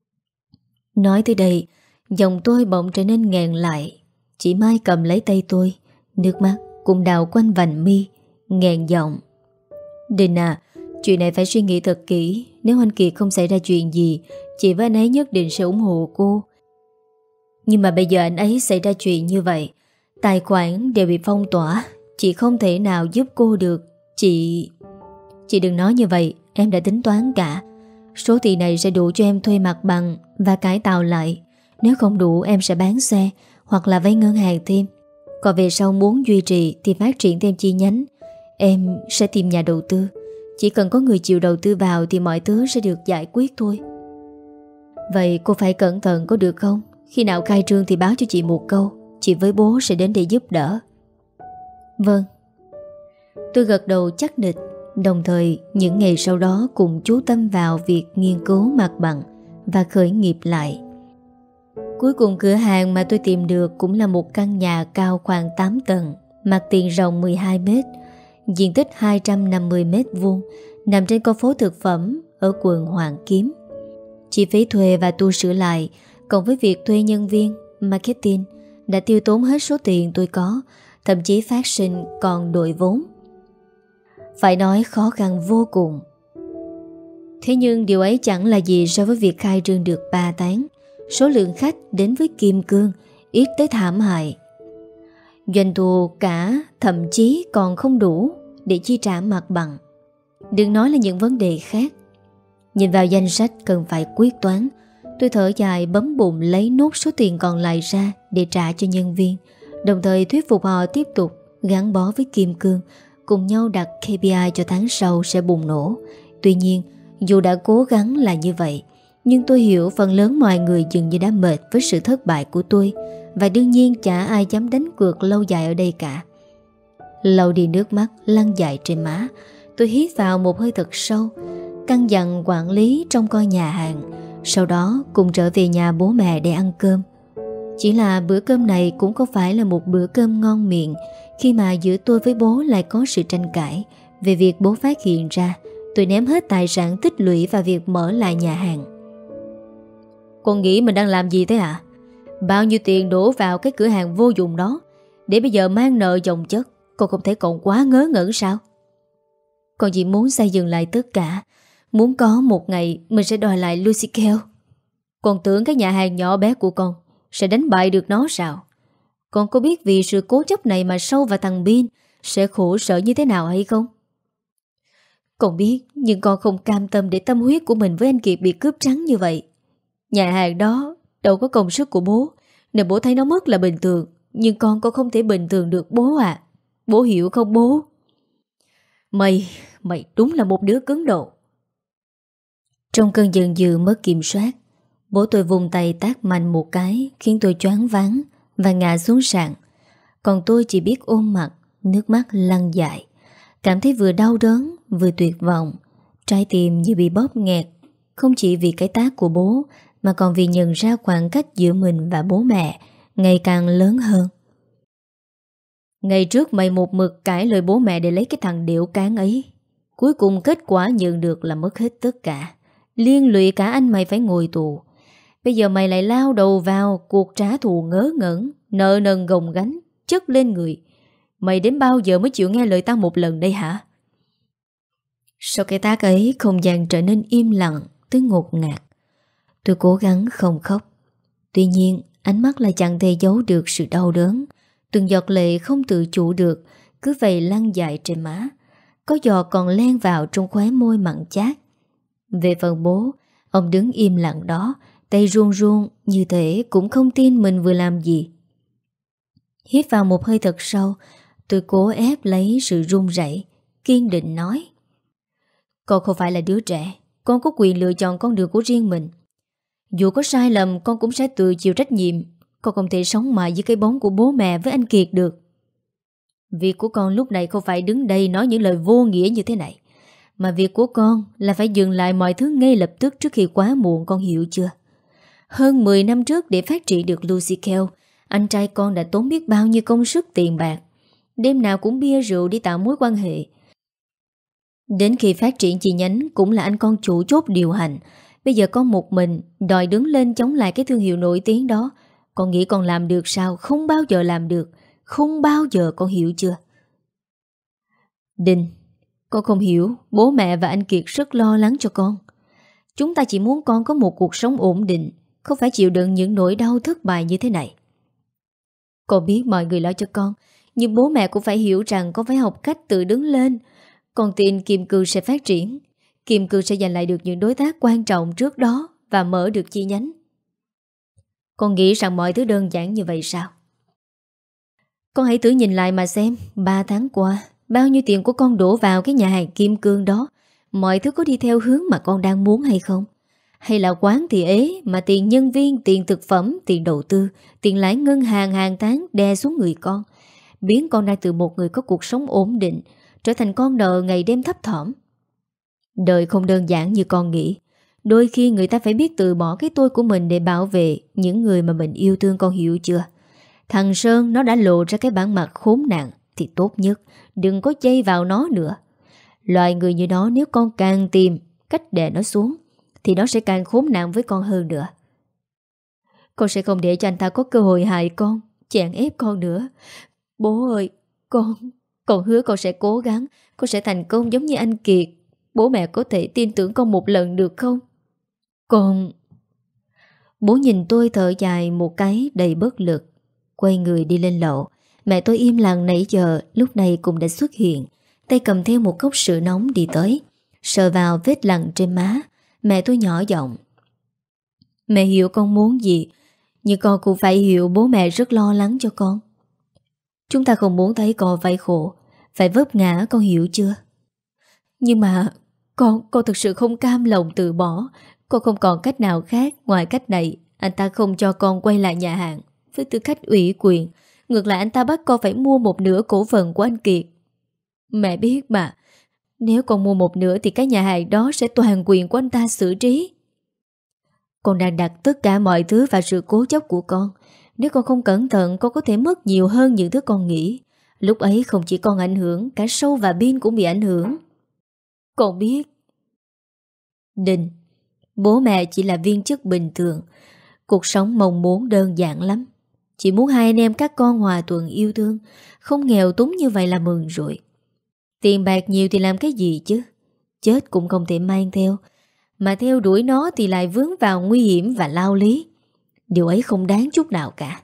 Speaker 1: Nói tới đây, giọng tôi bỗng trở nên nghẹn lại. Chị Mai cầm lấy tay tôi, nước mắt cũng đào quanh vành mi, nghẹn giọng. Đình à, chuyện này phải suy nghĩ thật kỹ. Nếu anh Kiệt không xảy ra chuyện gì, chị với anh ấy nhất định sẽ ủng hộ cô. Nhưng mà bây giờ anh ấy xảy ra chuyện như vậy, tài khoản đều bị phong tỏa, chị không thể nào giúp cô được. Chị... Chị đừng nói như vậy, em đã tính toán cả. Số tiền này sẽ đủ cho em thuê mặt bằng và cải tạo lại. Nếu không đủ em sẽ bán xe hoặc là vay ngân hàng thêm. Còn về sau muốn duy trì thì phát triển thêm chi nhánh, em sẽ tìm nhà đầu tư. Chỉ cần có người chịu đầu tư vào thì mọi thứ sẽ được giải quyết thôi. Vậy cô phải cẩn thận có được không? Khi nào khai trương thì báo cho chị một câu. Chị với bố sẽ đến để giúp đỡ. Vâng. Tôi gật đầu chắc nịch. Đồng thời những ngày sau đó cùng chú tâm vào việc nghiên cứu mặt bằng và khởi nghiệp lại. Cuối cùng cửa hàng mà tôi tìm được cũng là một căn nhà cao khoảng tám tầng, mặt tiền rộng mười hai mét, diện tích hai trăm năm mươi mét vuông, nằm trên con phố thực phẩm ở quận Hoàng Kiếm. Chi phí thuê và tu sửa lại, cộng với việc thuê nhân viên, marketing, đã tiêu tốn hết số tiền tôi có, thậm chí phát sinh còn đội vốn. Phải nói khó khăn vô cùng. Thế nhưng điều ấy chẳng là gì so với việc khai trương được ba tháng. Số lượng khách đến với Kim Cương ít tới thảm hại. Doanh thu cả thậm chí còn không đủ để chi trả mặt bằng. Đừng nói là những vấn đề khác. Nhìn vào danh sách cần phải quyết toán, tôi thở dài bấm bụng lấy nốt số tiền còn lại ra để trả cho nhân viên, đồng thời thuyết phục họ tiếp tục gắn bó với Kim Cương, cùng nhau đặt ca pê i cho tháng sau sẽ bùng nổ. Tuy nhiên, dù đã cố gắng là như vậy, nhưng tôi hiểu phần lớn mọi người dường như đã mệt với sự thất bại của tôi, và đương nhiên chả ai dám đánh cược lâu dài ở đây cả. Lau đi nước mắt lăn dài trên má, tôi hít vào một hơi thật sâu, căn dặn quản lý trông coi nhà hàng, sau đó cùng trở về nhà bố mẹ để ăn cơm. Chỉ là bữa cơm này cũng không phải là một bữa cơm ngon miệng, khi mà giữa tôi với bố lại có sự tranh cãi về việc bố phát hiện ra tôi ném hết tài sản tích lũy vào việc mở lại nhà hàng. Con nghĩ mình đang làm gì thế ạ? À? Bao nhiêu tiền đổ vào cái cửa hàng vô dụng đó, để bây giờ mang nợ chồng chất, con không thể còn quá ngớ ngẩn sao? Con chỉ muốn xây dựng lại tất cả, muốn có một ngày mình sẽ đòi lại Lucy Kell. Con tưởng cái nhà hàng nhỏ bé của con sẽ đánh bại được nó sao? Con có biết vì sự cố chấp này mà Sâu và thằng Bin sẽ khổ sở như thế nào hay không? Con biết, nhưng con không cam tâm để tâm huyết của mình với anh Kiệt bị cướp trắng như vậy. Nhà hàng đó đâu có công sức của bố, nên bố thấy nó mất là bình thường. Nhưng con con không thể bình thường được bố à. Bố hiểu không bố? Mày, mày đúng là một đứa cứng đầu. Trong cơn giận dữ mất kiểm soát, bố tôi vùng tay tát mạnh một cái, khiến tôi choáng váng và ngã xuống sàn. Còn tôi chỉ biết ôm mặt, nước mắt lăn dài, cảm thấy vừa đau đớn vừa tuyệt vọng. Trái tim như bị bóp nghẹt, không chỉ vì cái tát của bố, mà còn vì nhận ra khoảng cách giữa mình và bố mẹ ngày càng lớn hơn. Ngày trước mày một mực cãi lời bố mẹ để lấy cái thằng điệu cán ấy. Cuối cùng kết quả nhận được là mất hết tất cả, liên lụy cả anh mày phải ngồi tù. Bây giờ mày lại lao đầu vào cuộc trả thù ngớ ngẩn, nợ nần gồng gánh chất lên người. Mày đến bao giờ mới chịu nghe lời tao một lần đây hả? Sau cái tát ấy, không gian trở nên im lặng tới ngột ngạt. Tôi cố gắng không khóc, tuy nhiên ánh mắt lại chẳng thể giấu được sự đau đớn. Từng giọt lệ không tự chủ được cứ vậy lăn dài trên má, có giọt còn len vào trong khóe môi mặn chát. Về phần bố, ông đứng im lặng đó, tay run run như thể cũng không tin mình vừa làm gì. Hít vào một hơi thật sâu, tôi cố ép lấy sự run rẩy, kiên định nói: Con không phải là đứa trẻ, con có quyền lựa chọn con đường của riêng mình. Dù có sai lầm, con cũng sẽ tự chịu trách nhiệm. Con không thể sống mãi dưới cái bóng của bố mẹ với anh Kiệt được. Việc của con lúc này không phải đứng đây nói những lời vô nghĩa như thế này, mà việc của con là phải dừng lại mọi thứ ngay lập tức trước khi quá muộn, con hiểu chưa? Hơn mười năm trước để phát triển được Lucy Kell, Anh trai con đã tốn biết bao nhiêu công sức tiền bạc, đêm nào cũng bia rượu đi tạo mối quan hệ. Đến khi phát triển chi nhánh cũng là anh con chủ chốt điều hành. Bây giờ con một mình đòi đứng lên chống lại cái thương hiệu nổi tiếng đó. Con nghĩ con làm được sao? Không bao giờ làm được. Không bao giờ, con hiểu chưa? Đình, con không hiểu. Bố mẹ và anh Kiệt rất lo lắng cho con. Chúng ta chỉ muốn con có một cuộc sống ổn định, không phải chịu đựng những nỗi đau thất bại như thế này. Con biết mọi người lo cho con, nhưng bố mẹ cũng phải hiểu rằng con phải học cách tự đứng lên. Con tin Kim Cương sẽ phát triển. Kim Cương sẽ giành lại được những đối tác quan trọng trước đó và mở được chi nhánh. Con nghĩ rằng mọi thứ đơn giản như vậy sao? Con hãy thử nhìn lại mà xem, ba tháng qua, bao nhiêu tiền của con đổ vào cái nhà hàng Kim Cương đó. Mọi thứ có đi theo hướng mà con đang muốn hay không? Hay là quán thì ế mà tiền nhân viên, tiền thực phẩm, tiền đầu tư, tiền lãi ngân hàng hàng tháng đè xuống người con, biến con đang từ một người có cuộc sống ổn định trở thành con nợ ngày đêm thấp thỏm. Đời không đơn giản như con nghĩ. Đôi khi người ta phải biết từ bỏ cái tôi của mình để bảo vệ những người mà mình yêu thương, con hiểu chưa? Thằng Sơn nó đã lộ ra cái bản mặt khốn nạn thì tốt nhất đừng có dây vào nó nữa. Loại người như nó nếu con càng tìm cách đè nó xuống thì nó sẽ càng khốn nạn với con hơn nữa. Con sẽ không để cho anh ta có cơ hội hại con, chèn ép con nữa. Bố ơi, con Con hứa con sẽ cố gắng, con sẽ thành công giống như anh Kiệt. Bố mẹ có thể tin tưởng con một lần được không? Con... Bố nhìn tôi thở dài một cái đầy bất lực, quay người đi lên lầu. Mẹ tôi im lặng nãy giờ lúc này cũng đã xuất hiện, tay cầm theo một cốc sữa nóng đi tới, sờ vào vết lằn trên má. Mẹ tôi nhỏ giọng: Mẹ hiểu con muốn gì, nhưng con cũng phải hiểu bố mẹ rất lo lắng cho con. Chúng ta không muốn thấy con phải khổ, phải vấp ngã, con hiểu chưa? Nhưng mà Con, con thực sự không cam lòng từ bỏ. Con không còn cách nào khác ngoài cách này. Anh ta không cho con quay lại nhà hàng với tư cách ủy quyền. Ngược lại anh ta bắt con phải mua một nửa cổ phần của anh Kiệt. Mẹ biết mà, nếu con mua một nửa thì cái nhà hàng đó sẽ toàn quyền của anh ta xử trí. Con đang đặt tất cả mọi thứ vào sự cố chấp của con. Nếu con không cẩn thận, con có thể mất nhiều hơn những thứ con nghĩ. Lúc ấy không chỉ con ảnh hưởng, cả Sâu và Bin cũng bị ảnh hưởng. Con biết. Đình, bố mẹ chỉ là viên chức bình thường. Cuộc sống mong muốn đơn giản lắm. Chỉ muốn hai anh em các con hòa thuận yêu thương, không nghèo túng như vậy là mừng rồi. Tiền bạc nhiều thì làm cái gì chứ? Chết cũng không thể mang theo, mà theo đuổi nó thì lại vướng vào nguy hiểm và lao lý. Điều ấy không đáng chút nào cả.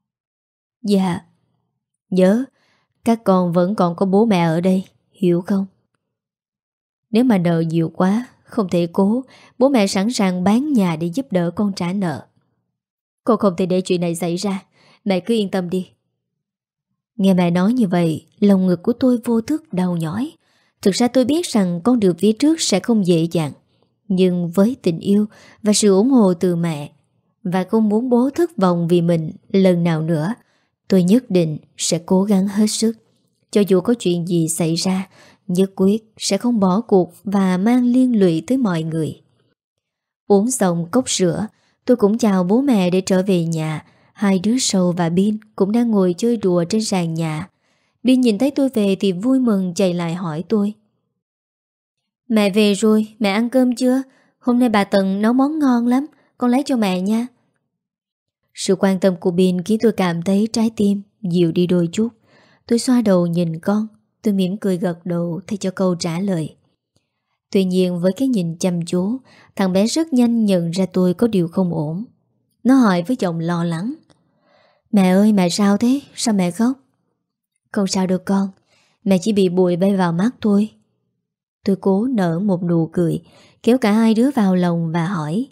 Speaker 1: Dạ. Nhớ, các con vẫn còn có bố mẹ ở đây, hiểu không? Nếu mà nợ nhiều quá, không thể cố, bố mẹ sẵn sàng bán nhà để giúp đỡ con trả nợ. Con không thể để chuyện này xảy ra. Mẹ cứ yên tâm đi. Nghe mẹ nói như vậy, lòng ngực của tôi vô thức đau nhói. Thực ra tôi biết rằng con đường phía trước sẽ không dễ dàng, nhưng với tình yêu và sự ủng hộ từ mẹ, và không muốn bố thất vọng vì mình lần nào nữa, tôi nhất định sẽ cố gắng hết sức. Cho dù có chuyện gì xảy ra, nhất quyết sẽ không bỏ cuộc và mang liên lụy tới mọi người. Uống xong cốc sữa, tôi cũng chào bố mẹ để trở về nhà. Hai đứa Sâu và Bin cũng đang ngồi chơi đùa trên sàn nhà. Bin nhìn thấy tôi về thì vui mừng chạy lại hỏi tôi: Mẹ về rồi, mẹ ăn cơm chưa? Hôm nay bà Tần nấu món ngon lắm, con lấy cho mẹ nha. Sự quan tâm của Bin khiến tôi cảm thấy trái tim dịu đi đôi chút. Tôi xoa đầu nhìn con, tôi mỉm cười gật đầu thay cho câu trả lời. Tuy nhiên với cái nhìn chăm chú, thằng bé rất nhanh nhận ra tôi có điều không ổn. Nó hỏi với giọng lo lắng: Mẹ ơi, mẹ sao thế? Sao mẹ khóc? Không sao đâu con, mẹ chỉ bị bụi bay vào mắt thôi. Tôi cố nở một nụ cười, kéo cả hai đứa vào lòng và hỏi: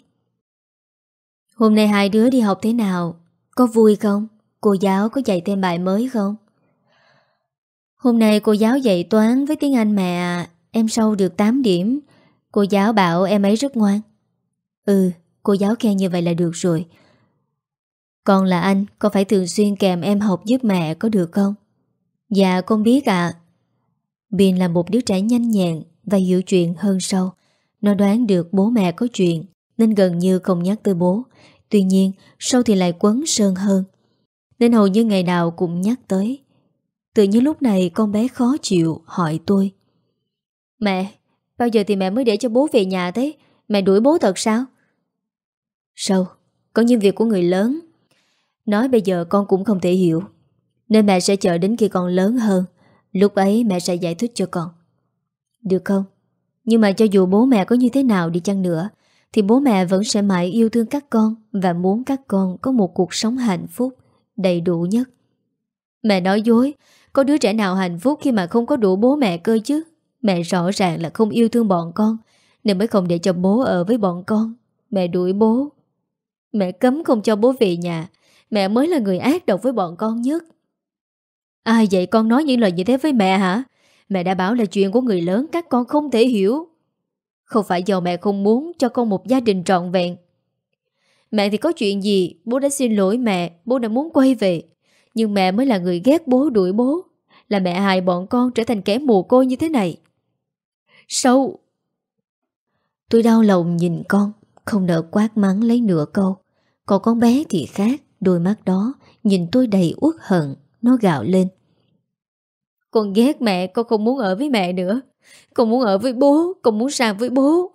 Speaker 1: Hôm nay hai đứa đi học thế nào? Có vui không? Cô giáo có dạy thêm bài mới không? Hôm nay cô giáo dạy toán với tiếng Anh mẹ à. Em Sâu được tám điểm. Cô giáo bảo em ấy rất ngoan. Ừ, cô giáo khen như vậy là được rồi. Con là anh, con phải thường xuyên kèm em học giúp mẹ có được không? Dạ con biết ạ. À. Bin là một đứa trẻ nhanh nhẹn và hiểu chuyện hơn Sâu. Nó đoán được bố mẹ có chuyện nên gần như không nhắc tới bố. Tuy nhiên Sâu thì lại quấn Sơn hơn. nên hầu như ngày nào cũng nhắc tới. Tự nhiên lúc này con bé khó chịu hỏi tôi: Mẹ, bao giờ thì mẹ mới để cho bố về nhà thế? Mẹ đuổi bố thật sao? Sao? Có những việc của người lớn nói bây giờ con cũng không thể hiểu, nên mẹ sẽ chờ đến khi con lớn hơn. Lúc ấy mẹ sẽ giải thích cho con. Được không? Nhưng mà cho dù bố mẹ có như thế nào đi chăng nữa thì bố mẹ vẫn sẽ mãi yêu thương các con và muốn các con có một cuộc sống hạnh phúc, đầy đủ nhất. Mẹ nói dối. Có đứa trẻ nào hạnh phúc khi mà không có đủ bố mẹ cơ chứ? Mẹ rõ ràng là không yêu thương bọn con nên mới không để cho bố ở với bọn con. Mẹ đuổi bố. Mẹ cấm không cho bố về nhà. Mẹ mới là người ác độc với bọn con nhất. Ai vậy con nói những lời như thế với mẹ hả? Mẹ đã bảo là chuyện của người lớn các con không thể hiểu. Không phải do mẹ không muốn cho con một gia đình trọn vẹn. Mẹ thì có chuyện gì bố đã xin lỗi mẹ, bố đã muốn quay về. Nhưng mẹ mới là người ghét bố, đuổi bố. Là mẹ hại bọn con trở thành kẻ mồ côi như thế này. Sao? Tôi đau lòng nhìn con, không nỡ quát mắng lấy nửa câu. Còn con bé thì khác. Đôi mắt đó nhìn tôi đầy uất hận. Nó gào lên: Con ghét mẹ, con không muốn ở với mẹ nữa. Con muốn ở với bố, con muốn sang với bố.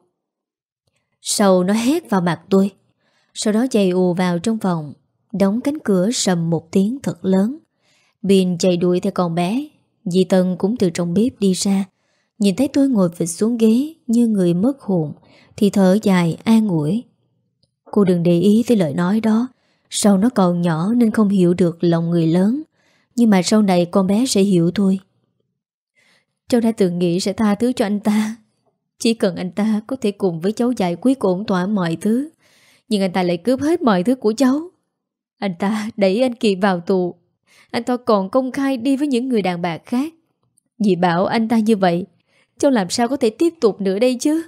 Speaker 1: Sau nó hét vào mặt tôi. Sau đó chạy ù vào trong phòng, đóng cánh cửa sầm một tiếng thật lớn. Bin chạy đuổi theo con bé. Dì Tân cũng từ trong bếp đi ra, nhìn thấy tôi ngồi phịch xuống ghế như người mất hồn thì thở dài an ủi: Cô đừng để ý tới lời nói đó. Sau nó còn nhỏ nên không hiểu được lòng người lớn, nhưng mà sau này con bé sẽ hiểu thôi. Cháu đã từng nghĩ sẽ tha thứ cho anh ta, chỉ cần anh ta có thể cùng với cháu giải quyết ổn thỏa mọi thứ. Nhưng anh ta lại cướp hết mọi thứ của cháu. Anh ta đẩy anh Kiệt vào tù. Anh ta còn công khai đi với những người đàn bà khác. Dì bảo anh ta như vậy, cháu làm sao có thể tiếp tục nữa đây chứ?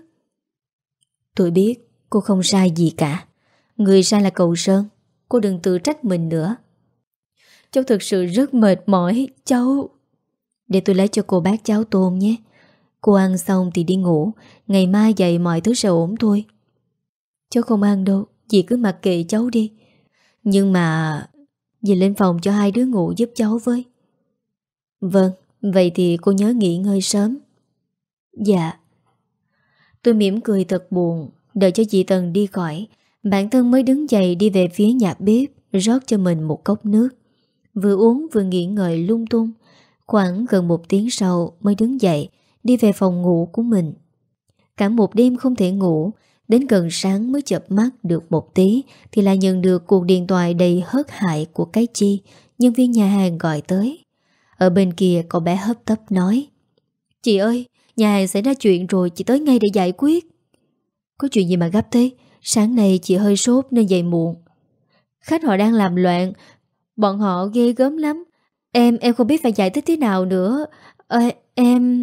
Speaker 1: Tôi biết cô không sai gì cả. Người sai là cậu Sơn. Cô đừng tự trách mình nữa. Cháu thực sự rất mệt mỏi. Cháu... Để tôi lấy cho cô bát cháo tôm nhé. Cô ăn xong thì đi ngủ. Ngày mai dậy mọi thứ sẽ ổn thôi. Cháu không ăn đâu, dì cứ mặc kệ cháu đi. Nhưng mà dì lên phòng cho hai đứa ngủ giúp cháu với. Vâng, vậy thì cô nhớ nghỉ ngơi sớm. Dạ. Tôi mỉm cười thật buồn. Đợi cho dì Tần đi khỏi, bản thân mới đứng dậy đi về phía nhà bếp, rót cho mình một cốc nước. Vừa uống vừa nghĩ ngợi lung tung. Khoảng gần một tiếng sau mới đứng dậy, đi về phòng ngủ của mình. Cả một đêm không thể ngủ, đến gần sáng mới chợp mắt được một tí thì lại nhận được cuộc điện thoại đầy hớt hại của cái Chi, nhân viên nhà hàng gọi tới. Ở bên kia cậu bé hấp tấp nói: Chị ơi, nhà hàng xảy ra chuyện rồi, chị tới ngay để giải quyết. Có chuyện gì mà gấp thế? Sáng nay chị hơi sốt nên dậy muộn. Khách họ đang làm loạn, bọn họ ghê gớm lắm. Em, em không biết phải giải thích thế nào nữa. à, Em...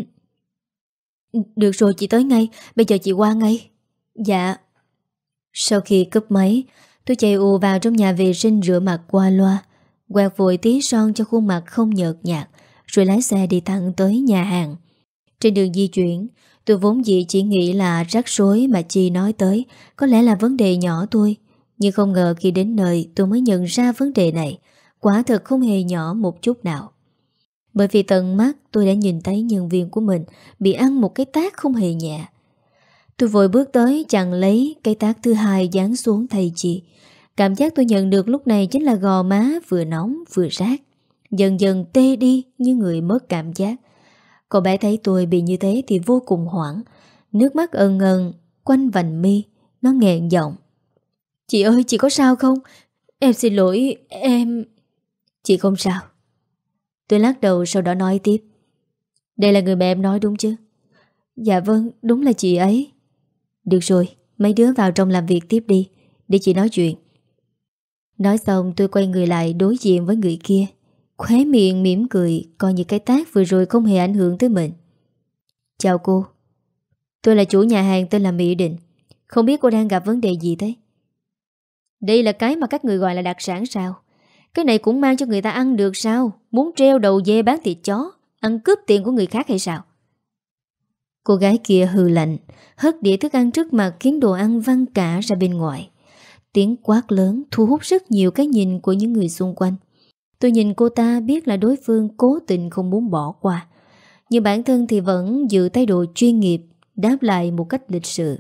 Speaker 1: Được rồi, chị tới ngay. Bây giờ chị qua ngay. Dạ. Sau khi cúp máy, tôi chạy ù vào trong nhà vệ sinh rửa mặt qua loa, quẹt vội tí son cho khuôn mặt không nhợt nhạt, rồi lái xe đi thẳng tới nhà hàng. Trên đường di chuyển, tôi vốn dĩ chỉ nghĩ là rắc rối mà Chi nói tới có lẽ là vấn đề nhỏ thôi. Nhưng không ngờ khi đến nơi tôi mới nhận ra vấn đề này quả thật không hề nhỏ một chút nào. Bởi vì tận mắt tôi đã nhìn thấy nhân viên của mình bị ăn một cái tát không hề nhẹ. Tôi vội bước tới chặn lấy cái tát thứ hai giáng xuống thay Chi. Cảm giác tôi nhận được lúc này chính là gò má vừa nóng vừa rát, dần dần tê đi như người mất cảm giác. Cậu bé thấy tôi bị như thế thì vô cùng hoảng, nước mắt ân ân quanh vành mi. Nó nghẹn giọng: Chị ơi, chị có sao không? Em xin lỗi, em... Chị không sao. Tôi lắc đầu sau đó nói tiếp: Đây là người mẹ em nói đúng chứ? Dạ vâng, đúng là chị ấy. Được rồi, mấy đứa vào trong làm việc tiếp đi, để chị nói chuyện. Nói xong tôi quay người lại đối diện với người kia, khóe miệng mỉm cười, coi như cái tát vừa rồi không hề ảnh hưởng tới mình. Chào cô. Tôi là chủ nhà hàng tên là Mỹ Định. Không biết cô đang gặp vấn đề gì thế? Đây là cái mà các người gọi là đặc sản sao? Cái này cũng mang cho người ta ăn được sao? Muốn treo đầu dê bán thịt chó, ăn cướp tiền của người khác hay sao? Cô gái kia hừ lạnh, hất đĩa thức ăn trước mặt khiến đồ ăn văng cả ra bên ngoài. Tiếng quát lớn thu hút rất nhiều cái nhìn của những người xung quanh. Tôi nhìn cô ta biết là đối phương cố tình không muốn bỏ qua, nhưng bản thân thì vẫn giữ thái độ chuyên nghiệp, đáp lại một cách lịch sự.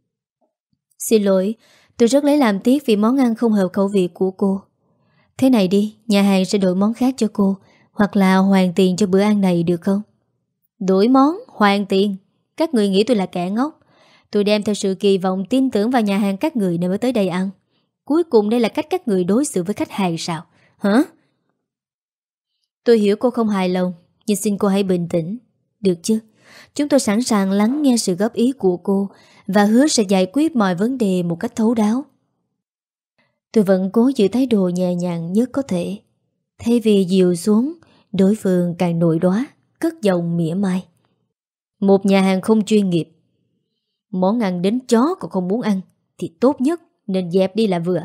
Speaker 1: Xin lỗi, tôi rất lấy làm tiếc vì món ăn không hợp khẩu vị của cô. Thế này đi, nhà hàng sẽ đổi món khác cho cô, hoặc là hoàn tiền cho bữa ăn này được không? Đổi món, hoàn tiền? Các người nghĩ tôi là kẻ ngốc. Tôi đem theo sự kỳ vọng tin tưởng vào nhà hàng các người nên mới tới đây ăn. Cuối cùng đây là cách các người đối xử với khách hàng sao? Hả? Tôi hiểu cô không hài lòng, nhưng xin cô hãy bình tĩnh, được chứ? Chúng tôi sẵn sàng lắng nghe sự góp ý của cô và hứa sẽ giải quyết mọi vấn đề một cách thấu đáo. Tôi vẫn cố giữ thái độ nhẹ nhàng nhất có thể. Thay vì dịu xuống, đối phương càng nổi đoá, cất giọng mỉa mai. Một nhà hàng không chuyên nghiệp, món ăn đến chó còn không muốn ăn thì tốt nhất nên dẹp đi là vừa.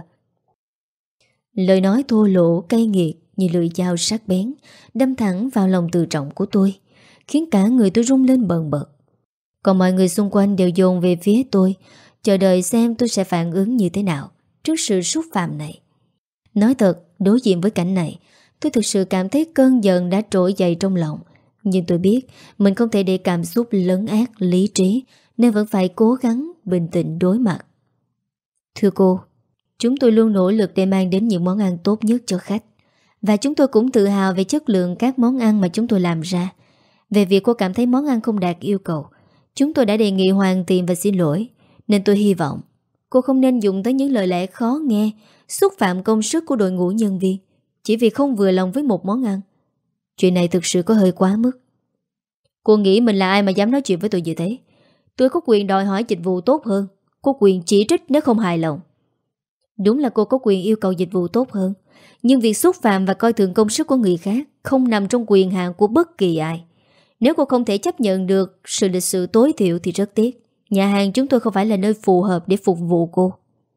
Speaker 1: Lời nói thô lỗ cay nghiệt như lưỡi dao sắc bén đâm thẳng vào lòng tự trọng của tôi, khiến cả người tôi rung lên bần bật. Còn mọi người xung quanh đều dồn về phía tôi, chờ đợi xem tôi sẽ phản ứng như thế nào trước sự xúc phạm này. Nói thật, đối diện với cảnh này, tôi thực sự cảm thấy cơn giận đã trỗi dậy trong lòng. Nhưng tôi biết mình không thể để cảm xúc lấn át lý trí, nên vẫn phải cố gắng bình tĩnh đối mặt. Thưa cô, chúng tôi luôn nỗ lực để mang đến những món ăn tốt nhất cho khách, và chúng tôi cũng tự hào về chất lượng các món ăn mà chúng tôi làm ra. Về việc cô cảm thấy món ăn không đạt yêu cầu, chúng tôi đã đề nghị hoàn tiền và xin lỗi. Nên tôi hy vọng cô không nên dùng tới những lời lẽ khó nghe, xúc phạm công sức của đội ngũ nhân viên, chỉ vì không vừa lòng với một món ăn. Chuyện này thực sự có hơi quá mức. Cô nghĩ mình là ai mà dám nói chuyện với tôi như thế? Tôi có quyền đòi hỏi dịch vụ tốt hơn, có quyền chỉ trích nếu không hài lòng. Đúng là cô có quyền yêu cầu dịch vụ tốt hơn, nhưng việc xúc phạm và coi thường công sức của người khác không nằm trong quyền hạn của bất kỳ ai. Nếu cô không thể chấp nhận được sự lịch sự tối thiểu thì rất tiếc. Nhà hàng chúng tôi không phải là nơi phù hợp để phục vụ cô.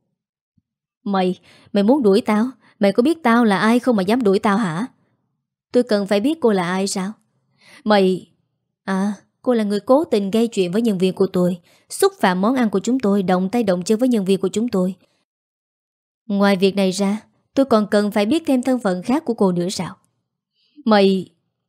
Speaker 1: Mày, mày muốn đuổi tao? Mày có biết tao là ai không mà dám đuổi tao hả? Tôi cần phải biết cô là ai sao? Mày... À, cô là người cố tình gây chuyện với nhân viên của tôi, xúc phạm món ăn của chúng tôi, động tay động chân với nhân viên của chúng tôi. Ngoài việc này ra, tôi còn cần phải biết thêm thân phận khác của cô nữa sao? Mày...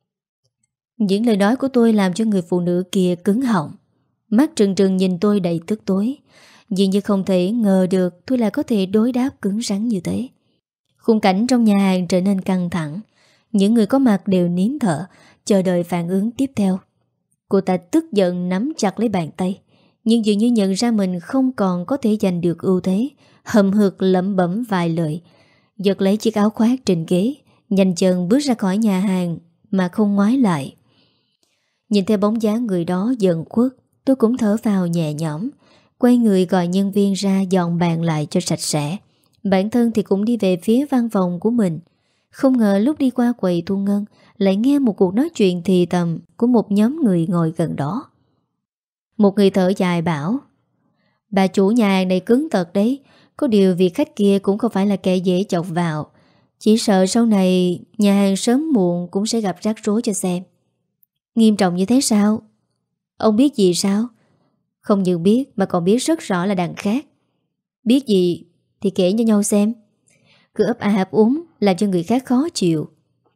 Speaker 1: Những lời nói của tôi làm cho người phụ nữ kia cứng họng, mắt trừng trừng nhìn tôi đầy tức tối. Dường như không thể ngờ được tôi lại có thể đối đáp cứng rắn như thế. Khung cảnh trong nhà hàng trở nên căng thẳng. Những người có mặt đều nín thở, chờ đợi phản ứng tiếp theo. Cô ta tức giận nắm chặt lấy bàn tay, nhưng dường như nhận ra mình không còn có thể giành được ưu thế, hậm hực lẩm bẩm vài lời, giật lấy chiếc áo khoác trên ghế, nhanh chân bước ra khỏi nhà hàng mà không ngoái lại. Nhìn theo bóng dáng người đó dần khuất, tôi cũng thở vào nhẹ nhõm, quay người gọi nhân viên ra dọn bàn lại cho sạch sẽ. Bản thân thì cũng đi về phía văn phòng của mình. Không ngờ lúc đi qua quầy thu ngân lại nghe một cuộc nói chuyện thì thầm của một nhóm người ngồi gần đó. Một người thở dài bảo: Bà chủ nhà hàng này cứng tật đấy. Có điều vị khách kia cũng không phải là kẻ dễ chọc vào. Chỉ sợ sau này nhà hàng sớm muộn cũng sẽ gặp rắc rối cho xem. Nghiêm trọng như thế sao? Ông biết gì sao? Không những biết mà còn biết rất rõ là đằng khác. Biết gì thì kể cho nhau xem. Cứ ấp a ấp úng làm cho người khác khó chịu.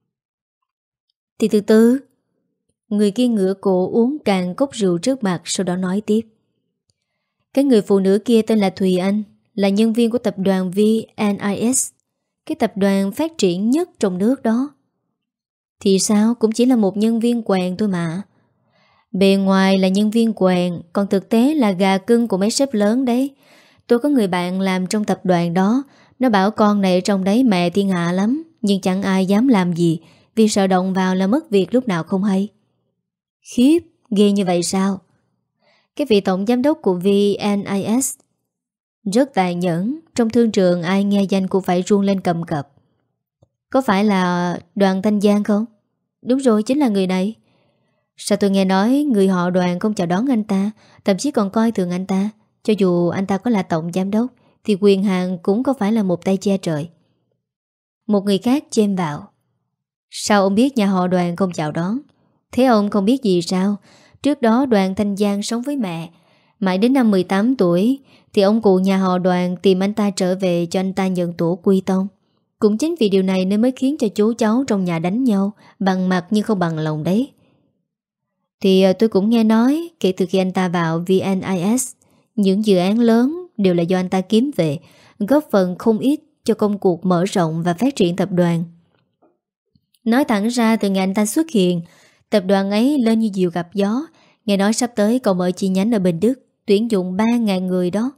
Speaker 1: Thì từ từ. Người kia ngửa cổ uống cạn cốc rượu trước mặt, sau đó nói tiếp. Cái người phụ nữ kia tên là Thùy Anh, là nhân viên của tập đoàn vê en i ét, cái tập đoàn phát triển nhất trong nước đó. Thì sao, cũng chỉ là một nhân viên quèn thôi mà. Bề ngoài là nhân viên quèn, còn thực tế là gà cưng của mấy sếp lớn đấy. Tôi có người bạn làm trong tập đoàn đó. Nó bảo con này ở trong đấy mẹ thiên hạ lắm, nhưng chẳng ai dám làm gì, vì sợ động vào là mất việc lúc nào không hay. Khiếp, ghê như vậy sao? Cái vị tổng giám đốc của vê en i ét rất tàn nhẫn. Trong thương trường ai nghe danh cũng phải run lên cầm cập. Có phải là Đoàn Thanh Giang không? Đúng rồi, chính là người này. Sao tôi nghe nói người họ Đoàn không chào đón anh ta, thậm chí còn coi thường anh ta. Cho dù anh ta có là tổng giám đốc thì quyền hạn cũng không phải là một tay che trời. Một người khác chêm vào. Sao ông biết nhà họ Đoàn không chào đón? Thế ông không biết gì sao? Trước đó Đoàn Thanh Giang sống với mẹ. Mãi đến năm mười tám tuổi thì ông cụ nhà họ Đoàn tìm anh ta trở về cho anh ta nhận tổ quy tông. Cũng chính vì điều này nên mới khiến cho chú cháu trong nhà đánh nhau, bằng mặt nhưng không bằng lòng đấy. Thì tôi cũng nghe nói kể từ khi anh ta vào vê en i ét, những dự án lớn đều là do anh ta kiếm về, góp phần không ít cho công cuộc mở rộng và phát triển tập đoàn. Nói thẳng ra, từ ngày anh ta xuất hiện, tập đoàn ấy lên như diều gặp gió. Nghe nói sắp tới cậu mở chi nhánh ở Bình Đức, tuyển dụng ba nghìn người đó.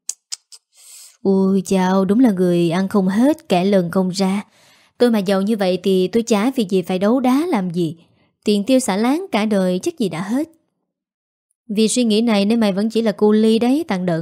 Speaker 1: Ui chào, đúng là người ăn không hết, kẻ lần không ra. Tôi mà giàu như vậy thì tôi chả việc gì phải đấu đá làm gì. Tiền tiêu xả láng cả đời chắc gì đã hết. Vì suy nghĩ này nên mày vẫn chỉ là cu ly đấy, thằng Đận.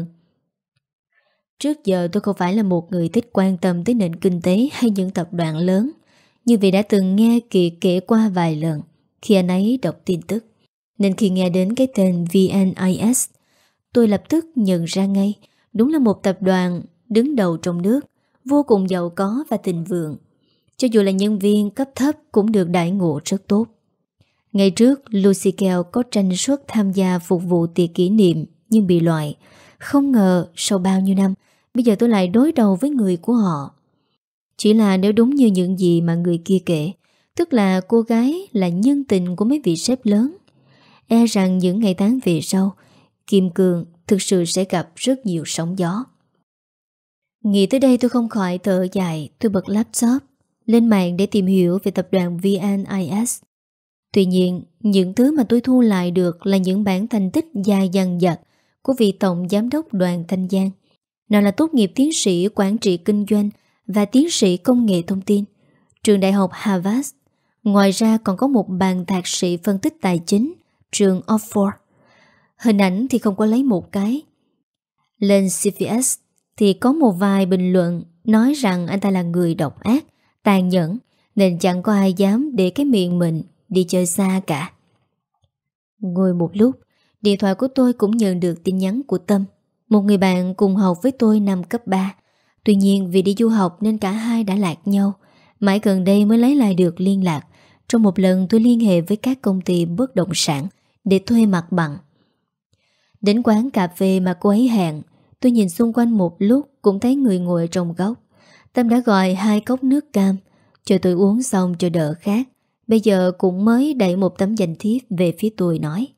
Speaker 1: Trước giờ tôi không phải là một người thích quan tâm tới nền kinh tế hay những tập đoàn lớn, như vì đã từng nghe Kiệt kể qua vài lần khi anh ấy đọc tin tức. Nên khi nghe đến cái tên vê en i ét, tôi lập tức nhận ra ngay, đúng là một tập đoàn đứng đầu trong nước, vô cùng giàu có và thịnh vượng. Cho dù là nhân viên cấp thấp cũng được đãi ngộ rất tốt. Ngày trước, Lucy Kell có tranh suất tham gia phục vụ tiệc kỷ niệm nhưng bị loại. Không ngờ sau bao nhiêu năm, bây giờ tôi lại đối đầu với người của họ. Chỉ là nếu đúng như những gì mà người kia kể, tức là cô gái là nhân tình của mấy vị sếp lớn, e rằng những ngày tháng về sau, Kim Cương thực sự sẽ gặp rất nhiều sóng gió. Nghĩ tới đây tôi không khỏi thở dài. Tôi bật laptop lên mạng để tìm hiểu về tập đoàn vê en i ét. Tuy nhiên, những thứ mà tôi thu lại được là những bản thành tích dài dằng dặc của vị tổng giám đốc Đoàn Thanh Giang. Nào là tốt nghiệp tiến sĩ quản trị kinh doanh và tiến sĩ công nghệ thông tin, trường đại học Harvard. Ngoài ra còn có một bằng thạc sĩ phân tích tài chính, trường Oxford. Hình ảnh thì không có lấy một cái. Lên xê vê ét thì có một vài bình luận nói rằng anh ta là người độc ác, tàn nhẫn, nên chẳng có ai dám để cái miệng mình đi chơi xa cả. Ngồi một lúc, điện thoại của tôi cũng nhận được tin nhắn của Tâm, một người bạn cùng học với tôi năm cấp ba. Tuy nhiên vì đi du học nên cả hai đã lạc nhau. Mãi gần đây mới lấy lại được liên lạc. Trong một lần tôi liên hệ với các công ty bất động sản để thuê mặt bằng. Đến quán cà phê mà cô ấy hẹn, tôi nhìn xung quanh một lúc cũng thấy người ngồi trong góc. Tâm đã gọi hai cốc nước cam, chờ tôi uống xong cho đỡ khát. Bây giờ cũng mới đẩy một tấm danh thiếp về phía tôi nói: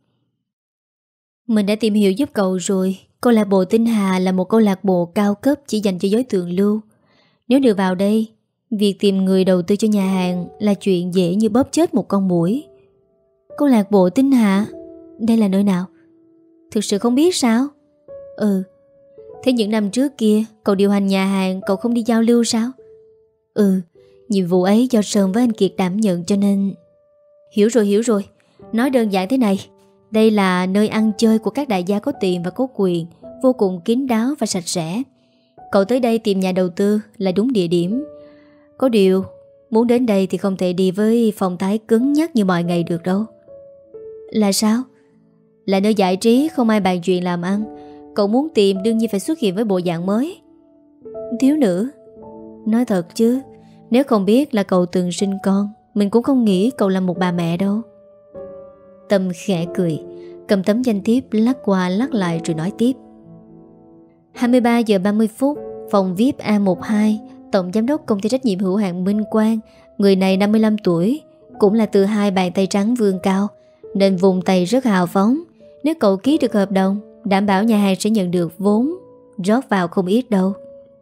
Speaker 1: Mình đã tìm hiểu giúp cậu rồi. Câu lạc bộ Tinh Hà là một câu lạc bộ cao cấp chỉ dành cho giới thượng lưu. Nếu được vào đây, việc tìm người đầu tư cho nhà hàng là chuyện dễ như bóp chết một con muỗi. Câu lạc bộ Tinh Hà? Đây là nơi nào? Thực sự không biết sao? Ừ. Thế những năm trước kia cậu điều hành nhà hàng, cậu không đi giao lưu sao? Ừ. Nhiệm vụ ấy do Sơn với anh Kiệt đảm nhận cho nên... Hiểu rồi hiểu rồi. Nói đơn giản thế này, đây là nơi ăn chơi của các đại gia có tiền và có quyền, vô cùng kín đáo và sạch sẽ. Cậu tới đây tìm nhà đầu tư là đúng địa điểm. Có điều, muốn đến đây thì không thể đi với phong thái cứng nhắc như mọi ngày được đâu. Là sao? Là nơi giải trí, không ai bàn chuyện làm ăn. Cậu muốn tìm đương nhiên phải xuất hiện với bộ dạng mới. Thiếu nữ? Nói thật chứ, nếu không biết là cậu từng sinh con, mình cũng không nghĩ cậu là một bà mẹ đâu. Tâm khẽ cười, cầm tấm danh thiếp lắc qua lắc lại rồi nói tiếp. hai mươi ba giờ ba mươi phút, phòng vi ai pi A mười hai, tổng giám đốc công ty trách nhiệm hữu hạn Minh Quang. Người này năm mươi lăm tuổi, cũng là từ hai bàn tay trắng vươn cao, nên vùng tay rất hào phóng. Nếu cậu ký được hợp đồng, đảm bảo nhà hàng sẽ nhận được vốn rót vào không ít đâu.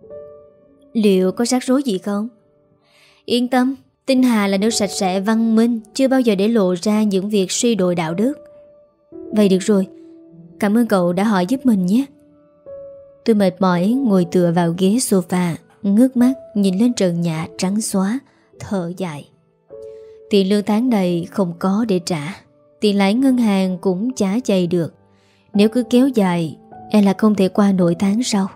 Speaker 1: Liệu có rắc rối gì không? Yên tâm, Tinh Hà là nơi sạch sẽ văn minh, chưa bao giờ để lộ ra những việc suy đồi đạo đức. Vậy được rồi, cảm ơn cậu đã hỏi giúp mình nhé. Tôi mệt mỏi ngồi tựa vào ghế sofa, ngước mắt nhìn lên trần nhà trắng xóa, thở dài. Tiền lương tháng này không có để trả, tiền lãi ngân hàng cũng chả chạy được. Nếu cứ kéo dài, e là không thể qua nổi tháng sau.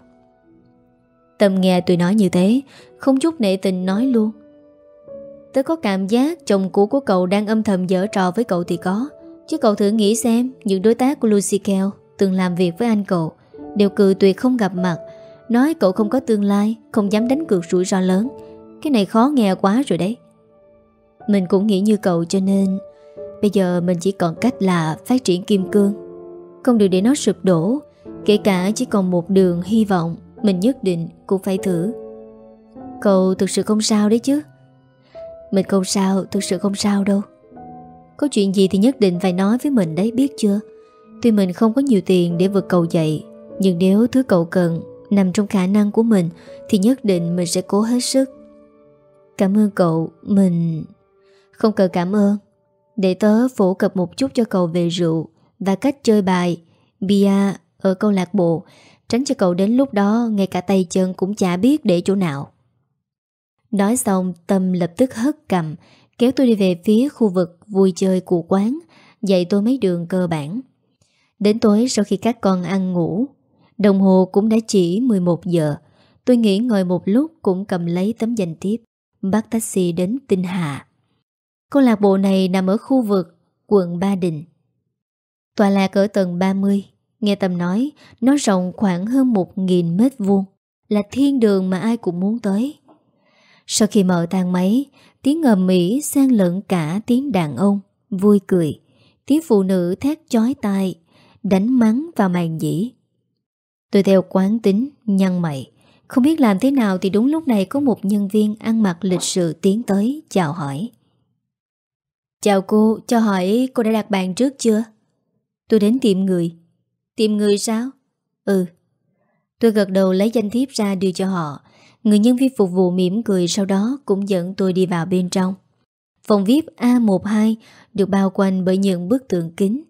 Speaker 1: Tâm nghe tôi nói như thế, không chút nể tình nói luôn. Tớ có cảm giác chồng cũ của cậu đang âm thầm giở trò với cậu thì có. Chứ cậu thử nghĩ xem, những đối tác của Lucy Kell từng làm việc với anh cậu đều cự tuyệt không gặp mặt, nói cậu không có tương lai, không dám đánh cược rủi ro lớn. Cái này khó nghe quá rồi đấy. Mình cũng nghĩ như cậu cho nên bây giờ mình chỉ còn cách là phát triển Kim Cương, không được để nó sụp đổ. Kể cả chỉ còn một đường hy vọng, mình nhất định cũng phải thử. Cậu thực sự không sao đấy chứ? Mình không sao, thực sự không sao đâu. Có chuyện gì thì nhất định phải nói với mình đấy, biết chưa? Tuy mình không có nhiều tiền để vực cậu dậy, nhưng nếu thứ cậu cần nằm trong khả năng của mình thì nhất định mình sẽ cố hết sức. Cảm ơn cậu. Mình... Không cần cảm ơn. Để tớ phổ cập một chút cho cậu về rượu và cách chơi bài bia ở câu lạc bộ, tránh cho cậu đến lúc đó ngay cả tay chân cũng chả biết để chỗ nào. Nói xong, Tâm lập tức hất cầm kéo tôi đi về phía khu vực vui chơi của quán, dạy tôi mấy đường cơ bản. Đến tối sau khi các con ăn ngủ, đồng hồ cũng đã chỉ mười một giờ. Tôi nghỉ ngơi một lúc cũng cầm lấy tấm danh thiếp, bắt taxi đến Tinh Hà. Câu lạc bộ này nằm ở khu vực quận Ba Đình, tọa lạc ở tầng ba mươi. Nghe Tâm nói, nó rộng khoảng hơn một nghìn mét vuông, là thiên đường mà ai cũng muốn tới. Sau khi mở thang máy, tiếng ầm ĩ xen lẫn cả tiếng đàn ông vui cười, tiếng phụ nữ thét chói tai, đánh mắng vào màn nhĩ. Tôi theo quán tính nhăn mày, không biết làm thế nào thì đúng lúc này có một nhân viên ăn mặc lịch sự tiến tới chào hỏi. Chào cô, cho hỏi cô đã đặt bàn trước chưa? Tôi đến tìm người. Tìm người sao? Ừ. Tôi gật đầu lấy danh thiếp ra đưa cho họ. Người nhân viên phục vụ mỉm cười, sau đó cũng dẫn tôi đi vào bên trong. Phòng vi ai pi A mười hai được bao quanh bởi những bức tường kính.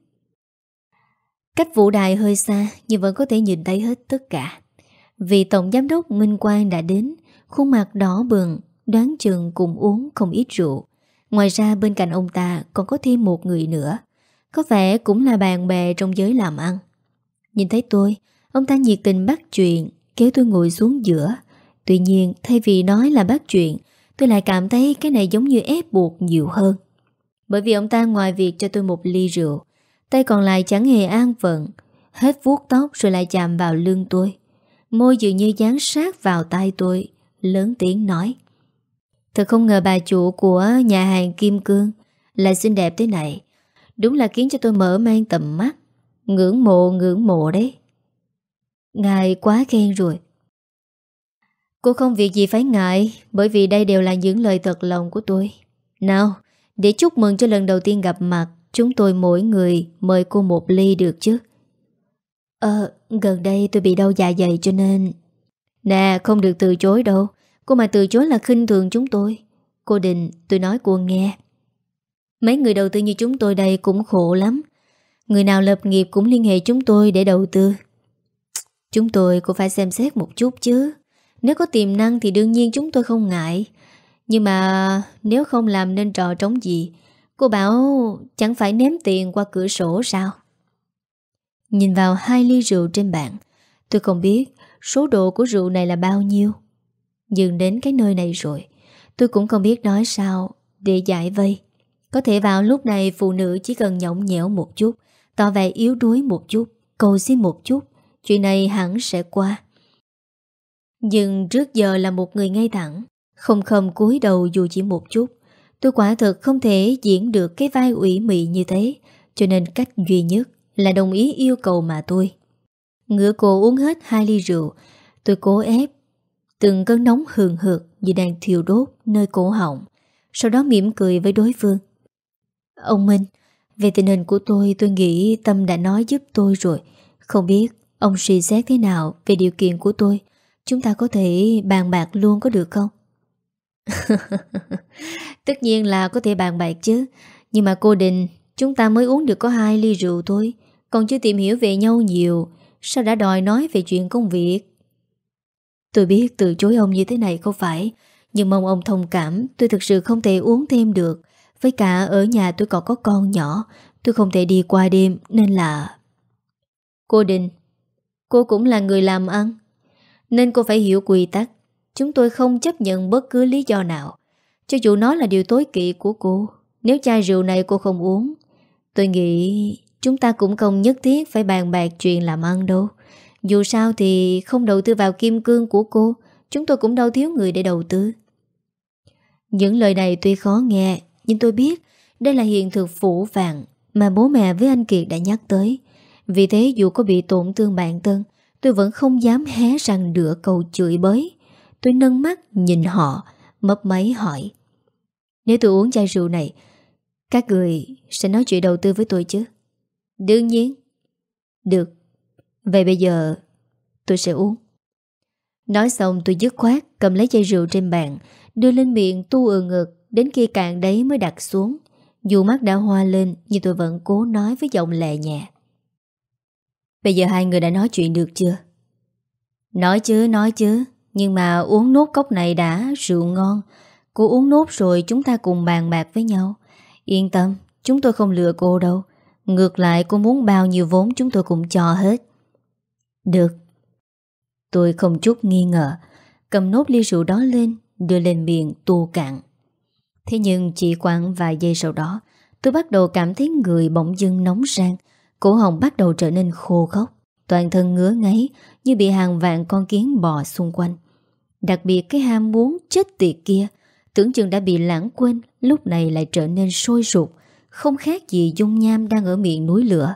Speaker 1: Cách vũ đài hơi xa nhưng vẫn có thể nhìn thấy hết tất cả. Vì tổng giám đốc Minh Quang đã đến, khuôn mặt đỏ bừng, đoán chừng cùng uống không ít rượu. Ngoài ra bên cạnh ông ta còn có thêm một người nữa, có vẻ cũng là bạn bè trong giới làm ăn. Nhìn thấy tôi, ông ta nhiệt tình bắt chuyện, kéo tôi ngồi xuống giữa. Tuy nhiên, thay vì nói là bắt chuyện, tôi lại cảm thấy cái này giống như ép buộc nhiều hơn. Bởi vì ông ta ngoài việc cho tôi một ly rượu, tay còn lại chẳng hề an phận, hết vuốt tóc rồi lại chạm vào lưng tôi. Môi dường như dán sát vào tai tôi, lớn tiếng nói: Thật không ngờ bà chủ của nhà hàng Kim Cương lại xinh đẹp thế này. Đúng là khiến cho tôi mở mang tầm mắt. Ngưỡng mộ, ngưỡng mộ đấy. Ngài quá khen rồi. Cô không việc gì phải ngại, bởi vì đây đều là những lời thật lòng của tôi. Nào, để chúc mừng cho lần đầu tiên gặp mặt, chúng tôi mỗi người mời cô một ly được chứ? Ờ, gần đây tôi bị đau dạ dày cho nên... Nè, không được từ chối đâu. Cô mà từ chối là khinh thường chúng tôi. Cô Đình, tôi nói cô nghe. Mấy người đầu tư như chúng tôi đây cũng khổ lắm. Người nào lập nghiệp cũng liên hệ chúng tôi để đầu tư. Chúng tôi cũng phải xem xét một chút chứ. Nếu có tiềm năng thì đương nhiên chúng tôi không ngại. Nhưng mà nếu không làm nên trò trống gì, cô bảo chẳng phải ném tiền qua cửa sổ sao? Nhìn vào hai ly rượu trên bàn, tôi không biết số độ của rượu này là bao nhiêu. Dừng đến cái nơi này rồi, tôi cũng không biết nói sao để giải vây. Có thể vào lúc này phụ nữ chỉ cần nhõng nhẽo một chút, tỏ vẻ yếu đuối một chút, cầu xin một chút, chuyện này hẳn sẽ qua. Nhưng trước giờ là một người ngay thẳng, không khom cúi đầu dù chỉ một chút. Tôi quả thực không thể diễn được cái vai ủy mị như thế, cho nên cách duy nhất là đồng ý yêu cầu mà tôi. Ngửa cổ uống hết hai ly rượu, tôi cố ép từng cơn nóng hừng hực như đang thiêu đốt nơi cổ họng, sau đó mỉm cười với đối phương. Ông Minh, về tình hình của tôi, tôi nghĩ Tâm đã nói giúp tôi rồi. Không biết ông suy xét thế nào về điều kiện của tôi? Chúng ta có thể bàn bạc luôn có được không? Tất nhiên là có thể bàn bạc chứ. Nhưng mà cô Đình, chúng ta mới uống được có hai ly rượu thôi, còn chưa tìm hiểu về nhau nhiều, sao đã đòi nói về chuyện công việc? Tôi biết từ chối ông như thế này không phải, nhưng mong ông thông cảm. Tôi thực sự không thể uống thêm được. Với cả ở nhà tôi còn có con nhỏ, tôi không thể đi qua đêm nên là... Cô Đình, cô cũng là người làm ăn, nên cô phải hiểu quy tắc. Chúng tôi không chấp nhận bất cứ lý do nào, cho dù nó là điều tối kỵ của cô. Nếu chai rượu này cô không uống, tôi nghĩ chúng ta cũng không nhất thiết phải bàn bạc chuyện làm ăn đâu. Dù sao thì không đầu tư vào kim cương của cô, chúng tôi cũng đâu thiếu người để đầu tư. Những lời này tuy khó nghe, nhưng tôi biết đây là hiện thực phủ vàng mà bố mẹ với anh Kiệt đã nhắc tới. Vì thế dù có bị tổn thương bản thân, tôi vẫn không dám hé răng nửa câu chửi bới. Tôi nâng mắt nhìn họ, mấp máy hỏi: Nếu tôi uống chai rượu này, các người sẽ nói chuyện đầu tư với tôi chứ? Đương nhiên. Được. Vậy bây giờ tôi sẽ uống. Nói xong tôi dứt khoát cầm lấy chai rượu trên bàn, đưa lên miệng tu ừ ngực, đến khi cạn đấy mới đặt xuống. Dù mắt đã hoa lên, nhưng tôi vẫn cố nói với giọng lè nhẹ: Bây giờ hai người đã nói chuyện được chưa? Nói chứ, nói chứ. Nhưng mà uống nốt cốc này đã, rượu ngon. Cô uống nốt rồi chúng ta cùng bàn bạc với nhau. Yên tâm, chúng tôi không lừa cô đâu. Ngược lại cô muốn bao nhiêu vốn chúng tôi cũng cho hết. Được. Tôi không chút nghi ngờ, cầm nốt ly rượu đó lên, đưa lên miệng tu cạn. Thế nhưng chỉ khoảng vài giây sau đó, tôi bắt đầu cảm thấy người bỗng dưng nóng rang, cổ họng bắt đầu trở nên khô khốc, toàn thân ngứa ngáy như bị hàng vạn con kiến bò xung quanh. Đặc biệt cái ham muốn chết tiệt kia, tưởng chừng đã bị lãng quên, lúc này lại trở nên sôi sục, không khác gì dung nham đang ở miệng núi lửa.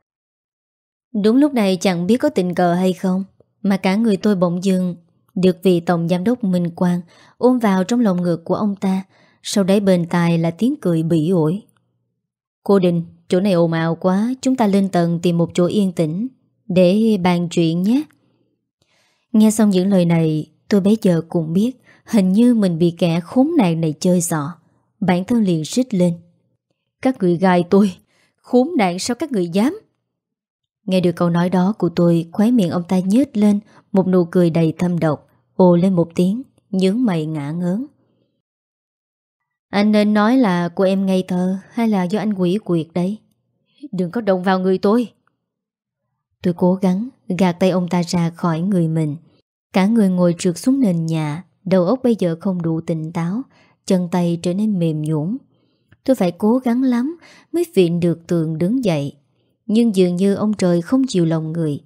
Speaker 1: Đúng lúc này chẳng biết có tình cờ hay không, mà cả người tôi bỗng dưng được vị tổng giám đốc Minh Quang ôm vào trong lòng ngực của ông ta. Sau đấy bên tai là tiếng cười bỉ ổi. Cô Đình, chỗ này ồn ào quá, chúng ta lên tầng tìm một chỗ yên tĩnh để bàn chuyện nhé. Nghe xong những lời này, tôi bấy giờ cũng biết hình như mình bị kẻ khốn nạn này chơi xỏ. Bản thân liền rít lên: Các người gài tôi, khốn nạn sao các người dám? Nghe được câu nói đó của tôi, khóe miệng ông ta nhếch lên một nụ cười đầy thâm độc, ồ lên một tiếng, nhướng mày ngả ngớn. Anh nên nói là cô em ngây thơ hay là do anh quỷ quyệt đấy? Đừng có động vào người tôi. Tôi cố gắng gạt tay ông ta ra khỏi người mình. Cả người ngồi trượt xuống nền nhà, đầu óc bây giờ không đủ tỉnh táo, chân tay trở nên mềm nhũn. Tôi phải cố gắng lắm mới vịn được tường đứng dậy, nhưng dường như ông trời không chịu lòng người.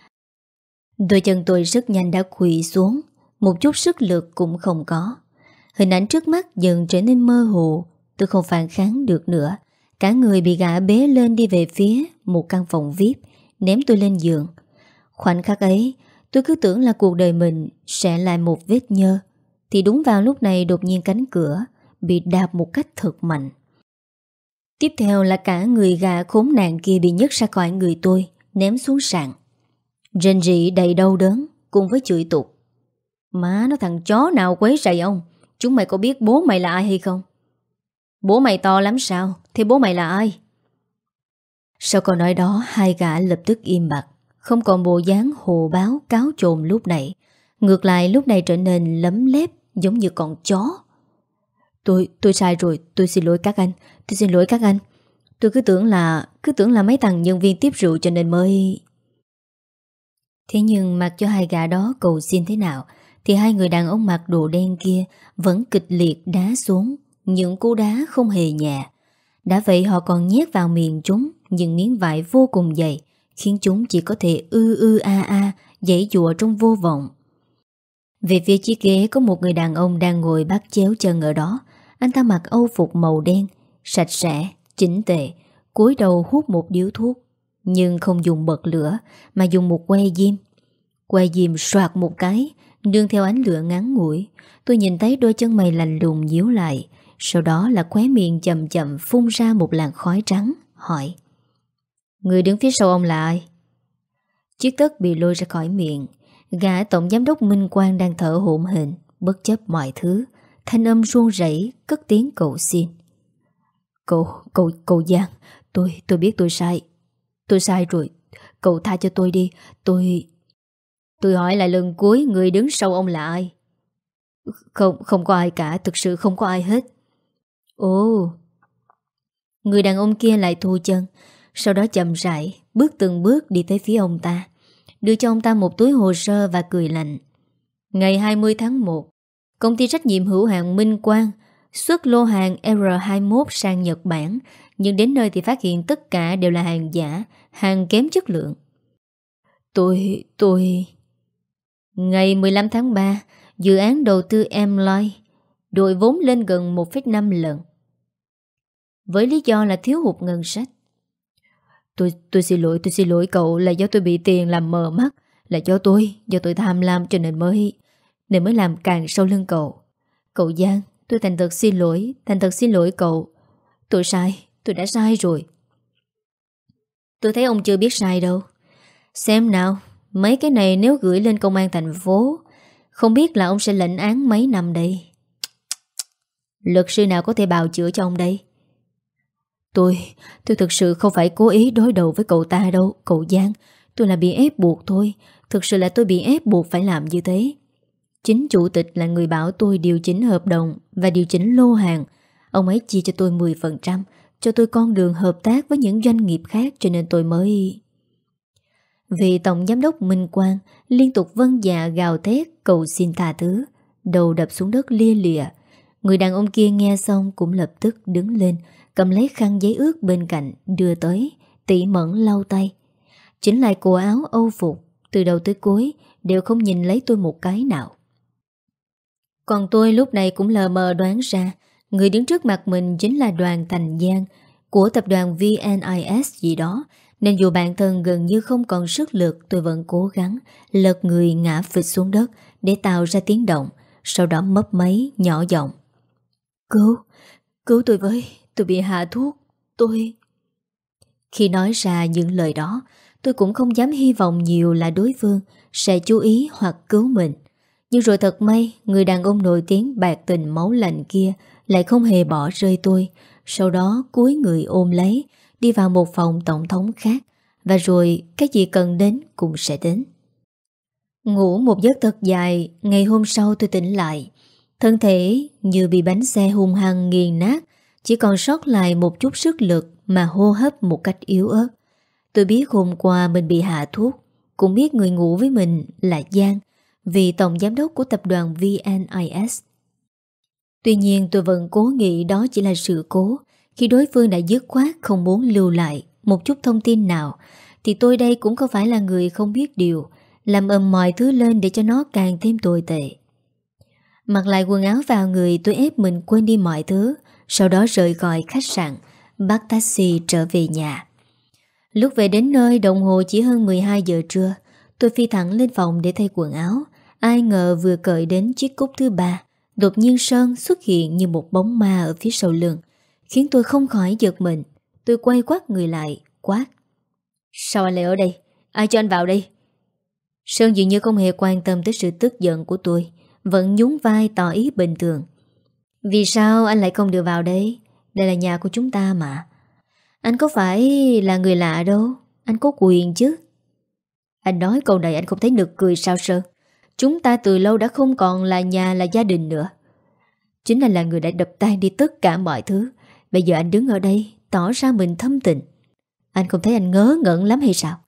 Speaker 1: Đôi chân tôi rất nhanh đã quỵ xuống, một chút sức lực cũng không có. Hình ảnh trước mắt dần trở nên mơ hồ. Tôi không phản kháng được nữa. Cả người bị gã bế lên đi về phía một căn phòng vi ai pi, ném tôi lên giường. Khoảnh khắc ấy, tôi cứ tưởng là cuộc đời mình sẽ lại một vết nhơ, thì đúng vào lúc này đột nhiên cánh cửa bị đạp một cách thật mạnh. Tiếp theo là cả người gã khốn nạn kia bị nhấc ra khỏi người tôi, ném xuống sàn. Rên rỉ đầy đau đớn cùng với chửi tục: Má nó, thằng chó nào quấy rầy ông? Chúng mày có biết bố mày là ai hay không? Bố mày to lắm sao? Thế bố mày là ai? Sau câu nói đó, hai gã lập tức im bặt, không còn bộ dáng hồ báo cáo trồn lúc nãy. Ngược lại lúc này trở nên lấm lép giống như con chó. Tôi, tôi sai rồi, tôi xin lỗi các anh, tôi xin lỗi các anh. Tôi cứ tưởng là, cứ tưởng là mấy thằng nhân viên tiếp rượu cho nên mới... Thế nhưng mặc cho hai gã đó cầu xin thế nào, thì hai người đàn ông mặc đồ đen kia vẫn kịch liệt đá xuống, những cú đá không hề nhẹ. Đã vậy họ còn nhét vào miệng chúng những miếng vải vô cùng dày, khiến chúng chỉ có thể ư ư a a, giãy giụa trong vô vọng. Về phía chiếc ghế có một người đàn ông đang ngồi bắt chéo chân ở đó. Anh ta mặc âu phục màu đen, sạch sẽ, chỉnh tề, cúi đầu hút một điếu thuốc, nhưng không dùng bật lửa mà dùng một que diêm. Que diêm soạt một cái, nương theo ánh lửa ngắn ngủi. Tôi nhìn thấy đôi chân mày lạnh lùng nhíu lại. Sau đó là khóe miệng chậm chậm phun ra một làn khói trắng, hỏi: Người đứng phía sau ông là ai? Chiếc tất bị lôi ra khỏi miệng. Gã tổng giám đốc Minh Quang đang thở hổn hển, bất chấp mọi thứ, thanh âm run rẩy cất tiếng cầu xin: Cậu, cậu, cậu Giang, tôi, tôi biết tôi sai. Tôi sai rồi, cậu tha cho tôi đi, tôi... Tôi hỏi lại lần cuối, người đứng sau ông là ai? Không, không có ai cả, thực sự không có ai hết. Ồ. Người đàn ông kia lại thu chân, sau đó chậm rãi bước từng bước đi tới phía ông ta, đưa cho ông ta một túi hồ sơ và cười lạnh. Ngày hai mươi tháng một, công ty trách nhiệm hữu hạn Minh Quang xuất lô hàng R hai mốt sang Nhật Bản, nhưng đến nơi thì phát hiện tất cả đều là hàng giả, hàng kém chất lượng. Tôi... tôi... Ngày mười lăm tháng ba, dự án đầu tư M-Line đội vốn lên gần một phẩy năm lần, với lý do là thiếu hụt ngân sách. Tôi tôi xin lỗi, tôi xin lỗi cậu, là do tôi bị tiền làm mờ mắt, là do tôi, do tôi tham lam cho nên mới nên mới làm càng sau lưng cậu. Cậu Giang, tôi thành thật xin lỗi, thành thật xin lỗi cậu. Tôi sai, tôi đã sai rồi. Tôi thấy ông chưa biết sai đâu. Xem nào, mấy cái này nếu gửi lên công an thành phố, không biết là ông sẽ lệnh án mấy năm đây. Luật sư nào có thể bào chữa cho ông đây? Tôi, tôi thực sự không phải cố ý đối đầu với cậu ta đâu, cậu Giang. Tôi là bị ép buộc thôi. Thực sự là tôi bị ép buộc phải làm như thế. Chính chủ tịch là người bảo tôi điều chỉnh hợp đồng và điều chỉnh lô hàng. Ông ấy chia cho tôi mười phần trăm, cho tôi con đường hợp tác với những doanh nghiệp khác, cho nên tôi mới... Vì tổng giám đốc Minh Quang liên tục vâng dạ gào thét cầu xin tha thứ, đầu đập xuống đất lia lịa. Người đàn ông kia nghe xong cũng lập tức đứng lên, cầm lấy khăn giấy ướt bên cạnh đưa tới, tỉ mẩn lau tay. Chính lại cổ áo âu phục, từ đầu tới cuối đều không nhìn lấy tôi một cái nào. Còn tôi lúc này cũng lờ mờ đoán ra người đứng trước mặt mình chính là Đoàn Thành Giang của tập đoàn vê en i ét gì đó. Nên dù bản thân gần như không còn sức lực, tôi vẫn cố gắng lật người ngã phịch xuống đất để tạo ra tiếng động. Sau đó mấp máy nhỏ giọng: Cứu, cứu tôi với, tôi bị hạ thuốc, tôi... Khi nói ra những lời đó, tôi cũng không dám hy vọng nhiều là đối phương sẽ chú ý hoặc cứu mình. Nhưng rồi thật may, người đàn ông nổi tiếng bạc tình máu lạnh kia lại không hề bỏ rơi tôi. Sau đó cúi người ôm lấy, đi vào một phòng tổng thống khác. Và rồi cái gì cần đến cũng sẽ đến. Ngủ một giấc thật dài, ngày hôm sau tôi tỉnh lại. Thân thể như bị bánh xe hung hăng nghiền nát, chỉ còn sót lại một chút sức lực mà hô hấp một cách yếu ớt. Tôi biết hôm qua mình bị hạ thuốc, cũng biết người ngủ với mình là Giang, vì tổng giám đốc của tập đoàn vê en i ét. Tuy nhiên tôi vẫn cố nghĩ đó chỉ là sự cố. Khi đối phương đã dứt khoát không muốn lưu lại một chút thông tin nào, thì tôi đây cũng không phải là người không biết điều, làm ầm mọi thứ lên để cho nó càng thêm tồi tệ. Mặc lại quần áo vào người, tôi ép mình quên đi mọi thứ, sau đó rời khỏi khách sạn, bắt taxi trở về nhà. Lúc về đến nơi, đồng hồ chỉ hơn mười hai giờ trưa. Tôi phi thẳng lên phòng để thay quần áo. Ai ngờ vừa cởi đến chiếc cúc thứ ba, đột nhiên Sơn xuất hiện như một bóng ma ở phía sau lưng, khiến tôi không khỏi giật mình. Tôi quay quát người lại, quát: Sao anh lại ở đây? Ai cho anh vào đây? Sơn dường như không hề quan tâm tới sự tức giận của tôi, vẫn nhún vai tỏ ý bình thường. Vì sao anh lại không được vào đây? Đây là nhà của chúng ta mà. Anh có phải là người lạ đâu, anh có quyền chứ. Anh nói câu này anh không thấy nực cười sao Sơn? Chúng ta từ lâu đã không còn là nhà, là gia đình nữa. Chính anh là người đã đập tan đi tất cả mọi thứ. Bây giờ anh đứng ở đây tỏ ra mình thâm tình, anh không thấy anh ngớ ngẩn lắm hay sao?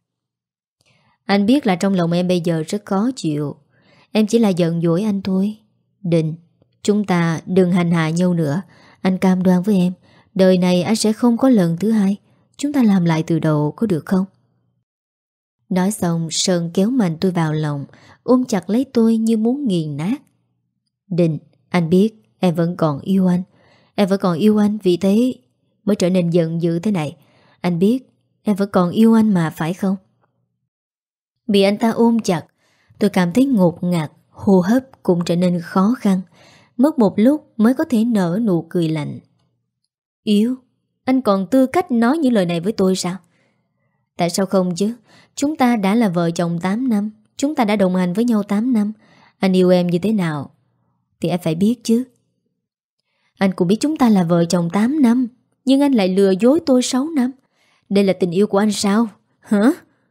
Speaker 1: Anh biết là trong lòng em bây giờ rất khó chịu. Em chỉ là giận dỗi anh thôi. Định, chúng ta đừng hành hạ nhau nữa. Anh cam đoan với em, đời này anh sẽ không có lần thứ hai. Chúng ta làm lại từ đầu có được không? Nói xong, Sơn kéo mạnh tôi vào lòng, ôm chặt lấy tôi như muốn nghiền nát. Định, anh biết em vẫn còn yêu anh. Em vẫn còn yêu anh, vì thế mới trở nên giận dữ thế này. Anh biết em vẫn còn yêu anh mà, phải không? Bị anh ta ôm chặt, tôi cảm thấy ngột ngạt, hô hấp cũng trở nên khó khăn. Mất một lúc mới có thể nở nụ cười lạnh. Yêu? Anh còn tư cách nói những lời này với tôi sao? Tại sao không chứ? Chúng ta đã là vợ chồng tám năm. Chúng ta đã đồng hành với nhau tám năm. Anh yêu em như thế nào thì em phải biết chứ. Anh cũng biết chúng ta là vợ chồng tám năm, nhưng anh lại lừa dối tôi sáu năm. Đây là tình yêu của anh sao? Hả?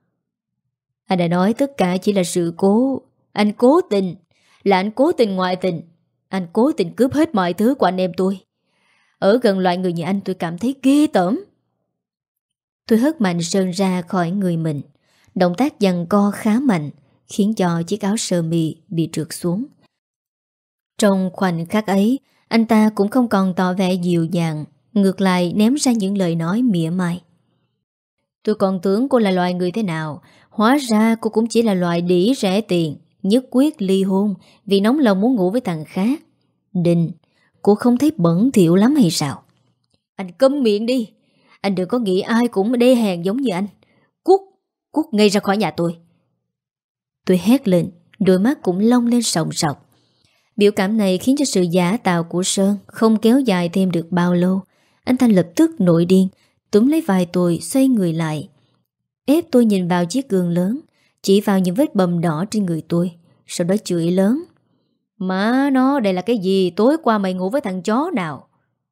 Speaker 1: Anh đã nói tất cả chỉ là sự cố. Anh cố tình. Là anh cố tình ngoại tình. Anh cố tình cướp hết mọi thứ của anh em tôi. Ở gần loại người như anh tôi cảm thấy ghê tởm. Tôi hất mạnh Sơn ra khỏi người mình. Động tác giằng co khá mạnh, khiến cho chiếc áo sơ mi bị trượt xuống. Trong khoảnh khắc ấy, anh ta cũng không còn tỏ vẻ dịu dàng, ngược lại ném ra những lời nói mỉa mai. Tôi còn tưởng cô là loài người thế nào, hóa ra cô cũng chỉ là loài đĩ rẻ tiền, nhất quyết ly hôn vì nóng lòng muốn ngủ với thằng khác. Định, cô không thấy bẩn thỉu lắm hay sao? Anh câm miệng đi. Anh đừng có nghĩ ai cũng đê hèn giống như anh. Cút, cút ngay ra khỏi nhà tôi. Tôi hét lên, đôi mắt cũng long lên sòng sọc. Biểu cảm này khiến cho sự giả tạo của Sơn không kéo dài thêm được bao lâu. Anh ta lập tức nổi điên, túm lấy vai tôi xoay người lại, ép tôi nhìn vào chiếc gương lớn, chỉ vào những vết bầm đỏ trên người tôi. Sau đó chửi lớn: "Má nó, đây là cái gì? Tối qua mày ngủ với thằng chó nào?"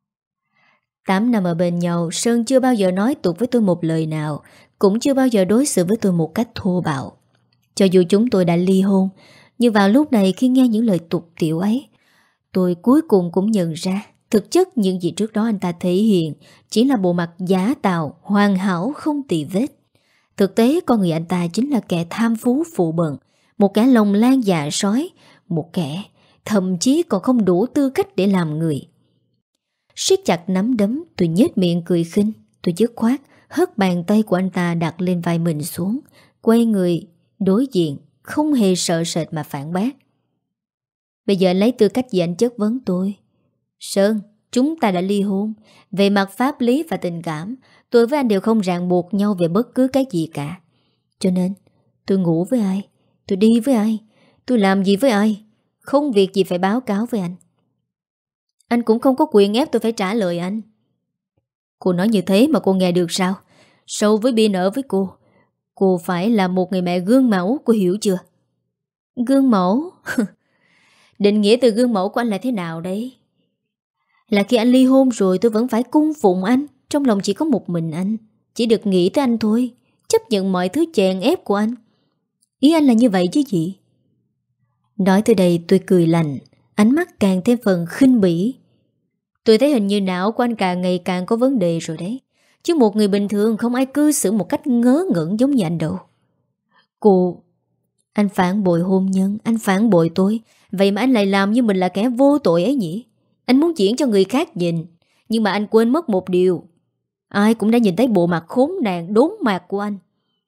Speaker 1: Tám năm ở bên nhau, Sơn chưa bao giờ nói tục với tôi một lời nào, cũng chưa bao giờ đối xử với tôi một cách thô bạo. Cho dù chúng tôi đã ly hôn, nhưng vào lúc này khi nghe những lời tục tiểu ấy, tôi cuối cùng cũng nhận ra thực chất những gì trước đó anh ta thể hiện chỉ là bộ mặt giả tạo, hoàn hảo không tì vết. Thực tế con người anh ta chính là kẻ tham phú phụ bần, một kẻ lòng lan dạ sói, một kẻ thậm chí còn không đủ tư cách để làm người. Siết chặt nắm đấm, tôi nhếch miệng cười khinh. Tôi dứt khoát hất bàn tay của anh ta đặt lên vai mình xuống, quay người đối diện, không hề sợ sệt mà phản bác: "Bây giờ lấy tư cách gì anh chất vấn tôi? Sơn, chúng ta đã ly hôn. Về mặt pháp lý và tình cảm, tôi với anh đều không ràng buộc nhau về bất cứ cái gì cả. Cho nên tôi ngủ với ai, tôi đi với ai, tôi làm gì với ai, không việc gì phải báo cáo với anh. Anh cũng không có quyền ép tôi phải trả lời anh." Cô nói như thế mà cô nghe được sao? Sâu với Bin ở với cô, cô phải là một người mẹ gương mẫu, cô hiểu chưa? Gương mẫu? Định nghĩa từ gương mẫu của anh là thế nào đấy? Là khi anh ly hôn rồi tôi vẫn phải cung phụng anh, trong lòng chỉ có một mình anh, chỉ được nghĩ tới anh thôi, chấp nhận mọi thứ chèn ép của anh. Ý anh là như vậy chứ gì? Nói tới đây tôi cười lạnh, ánh mắt càng thêm phần khinh bỉ. Tôi thấy hình như não của anh càng ngày càng có vấn đề rồi đấy. Chứ một người bình thường không ai cư xử một cách ngớ ngẩn giống như anh đâu. Cô... Anh phản bội hôn nhân, anh phản bội tôi. Vậy mà anh lại làm như mình là kẻ vô tội ấy nhỉ? Anh muốn diễn cho người khác nhìn. Nhưng mà anh quên mất một điều. Ai cũng đã nhìn thấy bộ mặt khốn nạn, đốn mạc của anh.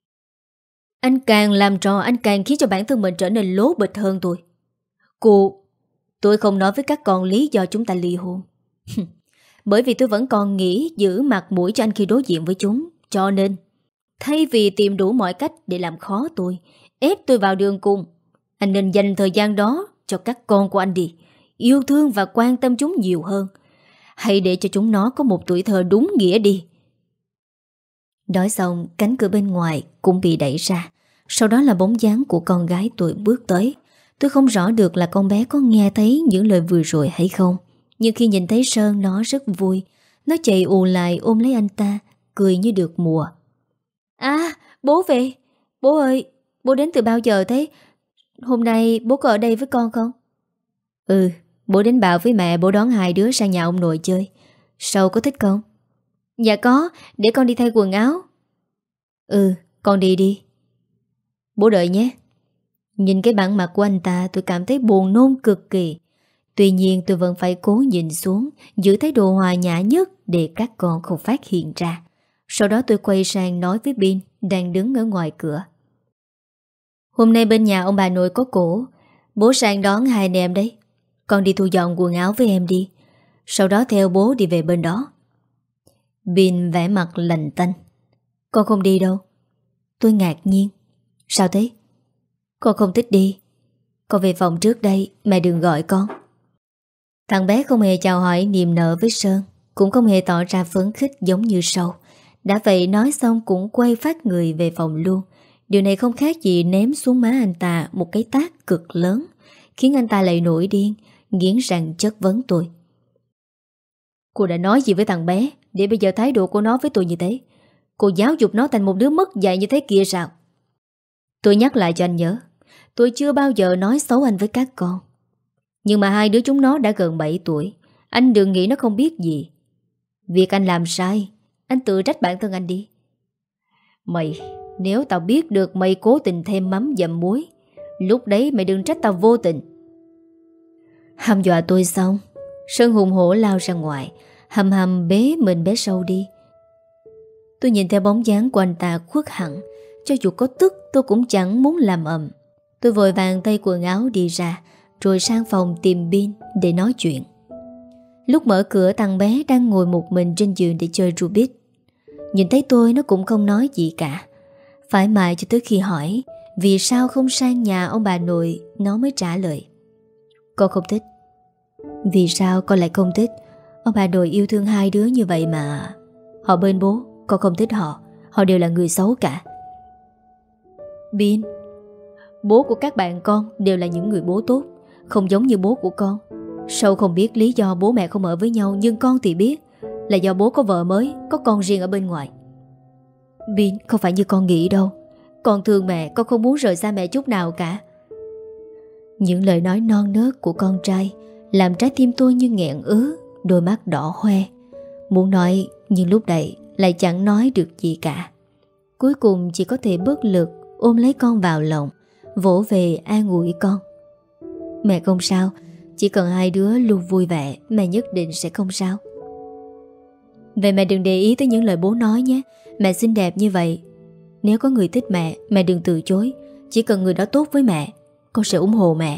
Speaker 1: Anh càng làm trò, anh càng khiến cho bản thân mình trở nên lố bịch hơn tôi. Cô... Tôi không nói với các con lý do chúng ta ly hôn. Bởi vì tôi vẫn còn nghĩ giữ mặt mũi cho anh khi đối diện với chúng. Cho nên thay vì tìm đủ mọi cách để làm khó tôi, ép tôi vào đường cùng, anh nên dành thời gian đó cho các con của anh đi. Yêu thương và quan tâm chúng nhiều hơn. Hãy để cho chúng nó có một tuổi thơ đúng nghĩa đi. Nói xong, cánh cửa bên ngoài cũng bị đẩy ra. Sau đó là bóng dáng của con gái tôi bước tới. Tôi không rõ được là con bé có nghe thấy những lời vừa rồi hay không, nhưng khi nhìn thấy Sơn nó rất vui. Nó chạy ù lại ôm lấy anh ta, cười như được mùa. À, bố về. Bố ơi, bố đến từ bao giờ thế? Hôm nay bố có ở đây với con không? Ừ, bố đến bảo với mẹ bố đón hai đứa sang nhà ông nội chơi. Sâu có thích không? Dạ có, để con đi thay quần áo. Ừ, con đi đi. Bố đợi nhé. Nhìn cái bản mặt của anh ta tôi cảm thấy buồn nôn cực kỳ. Tuy nhiên tôi vẫn phải cố nhìn xuống, giữ thái độ hòa nhã nhất để các con không phát hiện ra. Sau đó tôi quay sang nói với Bin đang đứng ở ngoài cửa. Hôm nay bên nhà ông bà nội có cổ, bố sang đón hai anh em đấy. Con đi thu dọn quần áo với em đi, sau đó theo bố đi về bên đó. Bin vẽ mặt lạnh tanh. Con không đi đâu. Tôi ngạc nhiên. Sao thế? Con không thích đi. Con về phòng trước đây, mẹ đừng gọi con. Thằng bé không hề chào hỏi niềm nở với Sơn, cũng không hề tỏ ra phấn khích giống như Sâu. Đã vậy nói xong cũng quay phát người về phòng luôn. Điều này không khác gì ném xuống má anh ta một cái tát cực lớn, khiến anh ta lại nổi điên, nghiến răng chất vấn tôi. Cô đã nói gì với thằng bé để bây giờ thái độ của nó với tôi như thế? Cô giáo dục nó thành một đứa mất dạy như thế kia sao? Tôi nhắc lại cho anh nhớ, tôi chưa bao giờ nói xấu anh với các con. Nhưng mà hai đứa chúng nó đã gần bảy tuổi. Anh đừng nghĩ nó không biết gì. Việc anh làm sai, anh tự trách bản thân anh đi. Mày, nếu tao biết được mày cố tình thêm mắm dặm muối, lúc đấy mày đừng trách tao vô tình. Hăm dọa tôi xong, Sơn hùng hổ lao ra ngoài, hầm hầm bế mình bé Sâu đi. Tôi nhìn theo bóng dáng của anh ta khuất hẳn. Cho dù có tức tôi cũng chẳng muốn làm ầm. Tôi vội vàng tay quần áo đi ra, rồi sang phòng tìm Bin để nói chuyện. Lúc mở cửa, thằng bé đang ngồi một mình trên giường để chơi Rubik. Nhìn thấy tôi nó cũng không nói gì cả. Phải mãi cho tới khi hỏi vì sao không sang nhà ông bà nội, nó mới trả lời. Con không thích. Vì sao con lại không thích? Ông bà nội yêu thương hai đứa như vậy mà. Họ bên bố, con không thích họ. Họ đều là người xấu cả. Bin, bố của các bạn con đều là những người bố tốt, không giống như bố của con. Sao không biết lý do bố mẹ không ở với nhau, nhưng con thì biết là do bố có vợ mới, có con riêng ở bên ngoài. Bin, không phải như con nghĩ đâu. Con thương mẹ, con không muốn rời xa mẹ chút nào cả. Những lời nói non nớt của con trai làm trái tim tôi như nghẹn ứ, đôi mắt đỏ hoe. Muốn nói nhưng lúc này lại chẳng nói được gì cả. Cuối cùng chỉ có thể bất lực ôm lấy con vào lòng, vỗ về an ủi con. Mẹ không sao, chỉ cần hai đứa luôn vui vẻ, mẹ nhất định sẽ không sao. Vậy mẹ đừng để ý tới những lời bố nói nhé. Mẹ xinh đẹp như vậy, nếu có người thích mẹ, mẹ đừng từ chối. Chỉ cần người đó tốt với mẹ, con sẽ ủng hộ mẹ.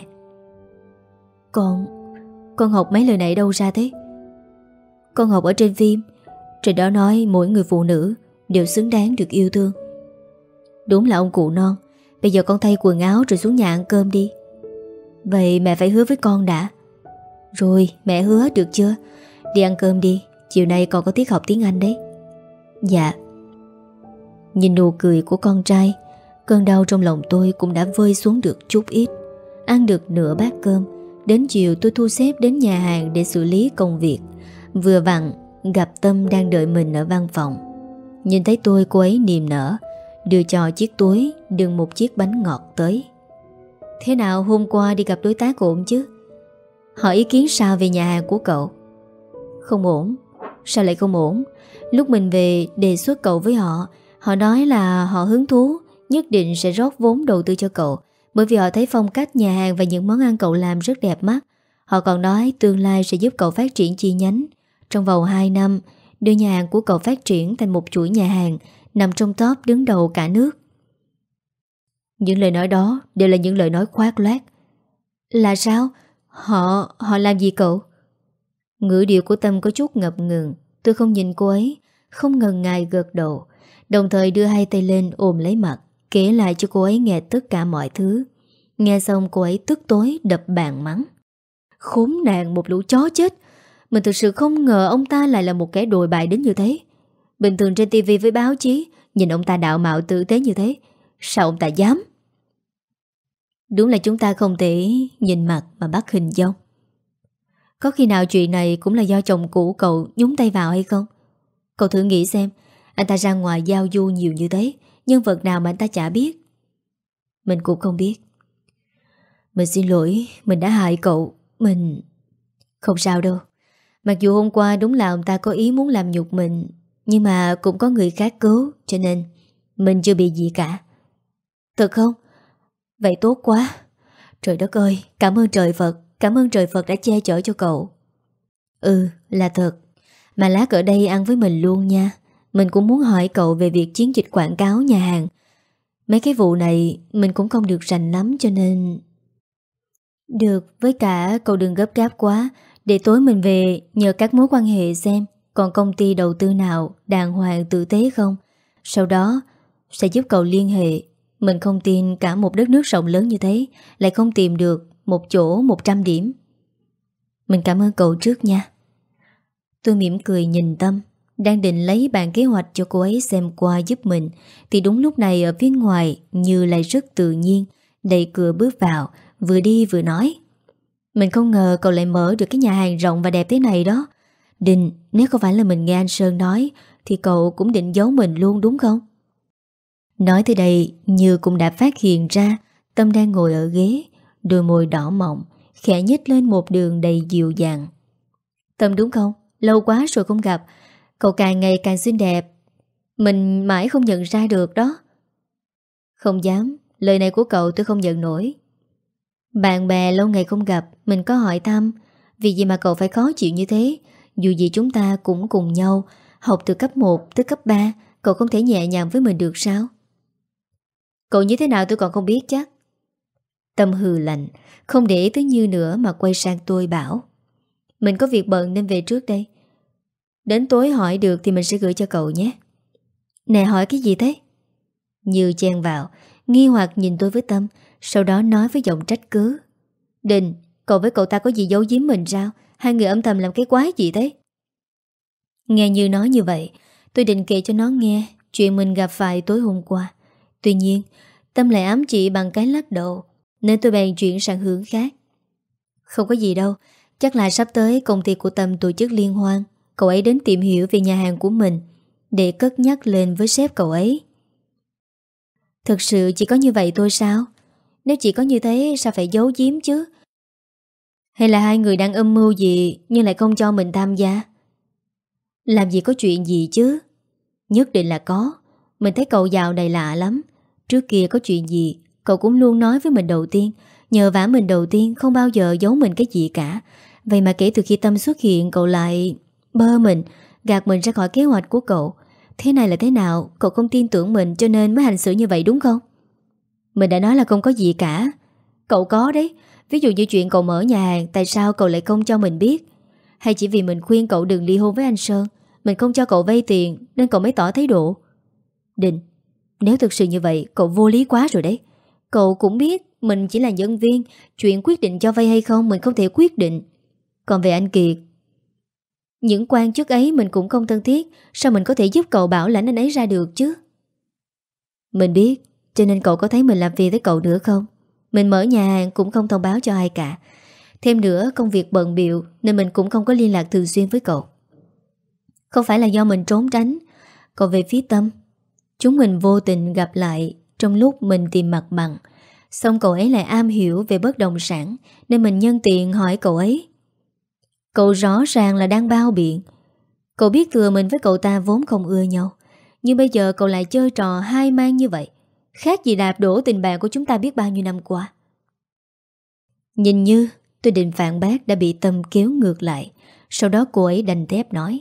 Speaker 1: Con Con học mấy lời này đâu ra thế? Con học ở trên phim. Trên đó nói mỗi người phụ nữ đều xứng đáng được yêu thương. Đúng là ông cụ non. Bây giờ con thay quần áo rồi xuống nhà ăn cơm đi. Vậy mẹ phải hứa với con đã. Rồi mẹ hứa được chưa? Đi ăn cơm đi, chiều nay con có tiết học tiếng Anh đấy. Dạ. Nhìn nụ cười của con trai, cơn đau trong lòng tôi cũng đã vơi xuống được chút ít. Ăn được nửa bát cơm, đến chiều tôi thu xếp đến nhà hàng để xử lý công việc. Vừa vặn gặp Tâm đang đợi mình ở văn phòng. Nhìn thấy tôi, cô ấy niềm nở đưa cho chiếc túi đựng một chiếc bánh ngọt tới. Thế nào, hôm qua đi gặp đối tác ổn chứ? Hỏi ý kiến sao về nhà hàng của cậu? Không ổn. Sao lại không ổn? Lúc mình về đề xuất cậu với họ, họ nói là họ hứng thú, nhất định sẽ rót vốn đầu tư cho cậu, bởi vì họ thấy phong cách nhà hàng và những món ăn cậu làm rất đẹp mắt. Họ còn nói tương lai sẽ giúp cậu phát triển chi nhánh. Trong vòng hai năm, đưa nhà hàng của cậu phát triển thành một chuỗi nhà hàng nằm trong top đứng đầu cả nước. Những lời nói đó đều là những lời nói khoác loác. Là sao? Họ... họ làm gì cậu? Ngữ điệu của Tâm có chút ngập ngừng. Tôi không nhìn cô ấy, không ngần ngại gật đầu, đồng thời đưa hai tay lên ôm lấy mặt, kể lại cho cô ấy nghe tất cả mọi thứ. Nghe xong cô ấy tức tối đập bàn mắng. Khốn nạn, một lũ chó chết. Mình thực sự không ngờ ông ta lại là một kẻ đồi bại đến như thế. Bình thường trên tivi với báo chí, nhìn ông ta đạo mạo tử tế như thế, sao ông ta dám? Đúng là chúng ta không thể nhìn mặt mà bắt hình dong. Có khi nào chuyện này cũng là do chồng cũ cậu nhúng tay vào hay không? Cậu thử nghĩ xem, anh ta ra ngoài giao du nhiều như thế, nhân vật nào mà anh ta chả biết? Mình cũng không biết. Mình xin lỗi, mình đã hại cậu. Mình... Không sao đâu. Mặc dù hôm qua đúng là ông ta có ý muốn làm nhục mình, nhưng mà cũng có người khác cứu, cho nên mình chưa bị gì cả. Thật không? Vậy tốt quá. Trời đất ơi, cảm ơn trời Phật. Cảm ơn trời Phật đã che chở cho cậu. Ừ, là thật. Mà lát ở đây ăn với mình luôn nha. Mình cũng muốn hỏi cậu về việc chiến dịch quảng cáo nhà hàng. Mấy cái vụ này mình cũng không được rành lắm cho nên... Được, với cả cậu đừng gấp gáp quá. Để tối mình về nhờ các mối quan hệ xem còn công ty đầu tư nào đàng hoàng tử tế không. Sau đó sẽ giúp cậu liên hệ. Mình không tin cả một đất nước rộng lớn như thế lại không tìm được một chỗ một trăm điểm. Mình cảm ơn cậu trước nha. Tôi mỉm cười nhìn Tâm, đang định lấy bàn kế hoạch cho cô ấy xem qua giúp mình, thì đúng lúc này ở phía ngoài Như lại rất tự nhiên đẩy cửa bước vào, vừa đi vừa nói. Mình không ngờ cậu lại mở được cái nhà hàng rộng và đẹp thế này đó. Định, nếu không phải là mình nghe anh Sơn nói thì cậu cũng định giấu mình luôn đúng không? Nói tới đây, Như cũng đã phát hiện ra Tâm đang ngồi ở ghế, đôi môi đỏ mọng, khẽ nhếch lên một đường đầy dịu dàng. Tâm đúng không? Lâu quá rồi không gặp. Cậu càng ngày càng xinh đẹp. Mình mãi không nhận ra được đó. Không dám, lời này của cậu tôi không nhận nổi. Bạn bè lâu ngày không gặp, mình có hỏi thăm. Vì gì mà cậu phải khó chịu như thế? Dù gì chúng ta cũng cùng nhau học từ cấp một tới cấp ba. Cậu không thể nhẹ nhàng với mình được sao? Cậu như thế nào tôi còn không biết chắc. Tâm hừ lạnh, không để ý tới Như nữa mà quay sang tôi bảo. Mình có việc bận nên về trước đây. Đến tối hỏi được thì mình sẽ gửi cho cậu nhé. Nè, hỏi cái gì thế? Như chen vào, nghi hoặc nhìn tôi với Tâm, sau đó nói với giọng trách cứ. Đình, Cậu với cậu ta có gì giấu giếm mình sao? Hai người âm thầm làm cái quái gì thế? Nghe Như nói như vậy, tôi định kể cho nó nghe chuyện mình gặp phải tối hôm qua. Tuy nhiên, Tâm lại ám chỉ bằng cái lắc đầu, nên tôi bèn chuyển sang hướng khác. Không có gì đâu, chắc là sắp tới công ty của Tâm tổ chức liên hoan. Cậu ấy đến tìm hiểu về nhà hàng của mình để cất nhắc lên với sếp cậu ấy. Thực sự chỉ có như vậy thôi sao? Nếu chỉ có như thế sao phải giấu giếm chứ? Hay là hai người đang âm mưu gì nhưng lại không cho mình tham gia? Làm gì có chuyện gì chứ? Nhất định là có. Mình thấy cậu dạo này lạ lắm. Trước kia có chuyện gì cậu cũng luôn nói với mình đầu tiên. Nhờ vả mình đầu tiên, không bao giờ giấu mình cái gì cả. Vậy mà kể từ khi Tâm xuất hiện, cậu lại bơ mình, gạt mình ra khỏi kế hoạch của cậu. Thế này là thế nào? Cậu không tin tưởng mình cho nên mới hành xử như vậy đúng không? Mình đã nói là không có gì cả. Cậu có đấy. Ví dụ như chuyện cậu mở nhà hàng, tại sao cậu lại không cho mình biết? Hay chỉ vì mình khuyên cậu đừng ly hôn với anh Sơn, mình không cho cậu vay tiền nên cậu mới tỏ thái độ? Định, nếu thực sự như vậy, cậu vô lý quá rồi đấy. Cậu cũng biết mình chỉ là nhân viên, chuyện quyết định cho vay hay không mình không thể quyết định. Còn về anh Kiệt, những quan chức ấy mình cũng không thân thiết, sao mình có thể giúp cậu bảo lãnh anh ấy ra được chứ? Mình biết, cho nên cậu có thấy mình làm việc với cậu nữa không? Mình mở nhà hàng cũng không thông báo cho ai cả. Thêm nữa công việc bận bịu nên mình cũng không có liên lạc thường xuyên với cậu. Không phải là do mình trốn tránh. Còn về phía Tâm, chúng mình vô tình gặp lại trong lúc mình tìm mặt bằng. Xong cậu ấy lại am hiểu về bất động sản nên mình nhân tiện hỏi cậu ấy. Cậu rõ ràng là đang bao biện. Cậu biết thừa mình với cậu ta vốn không ưa nhau, nhưng bây giờ cậu lại chơi trò hai mang như vậy. Khác gì đạp đổ tình bạn của chúng ta biết bao nhiêu năm qua. Nhìn Như, tôi định phản bác đã bị Tâm kéo ngược lại. Sau đó cô ấy đành thép nói.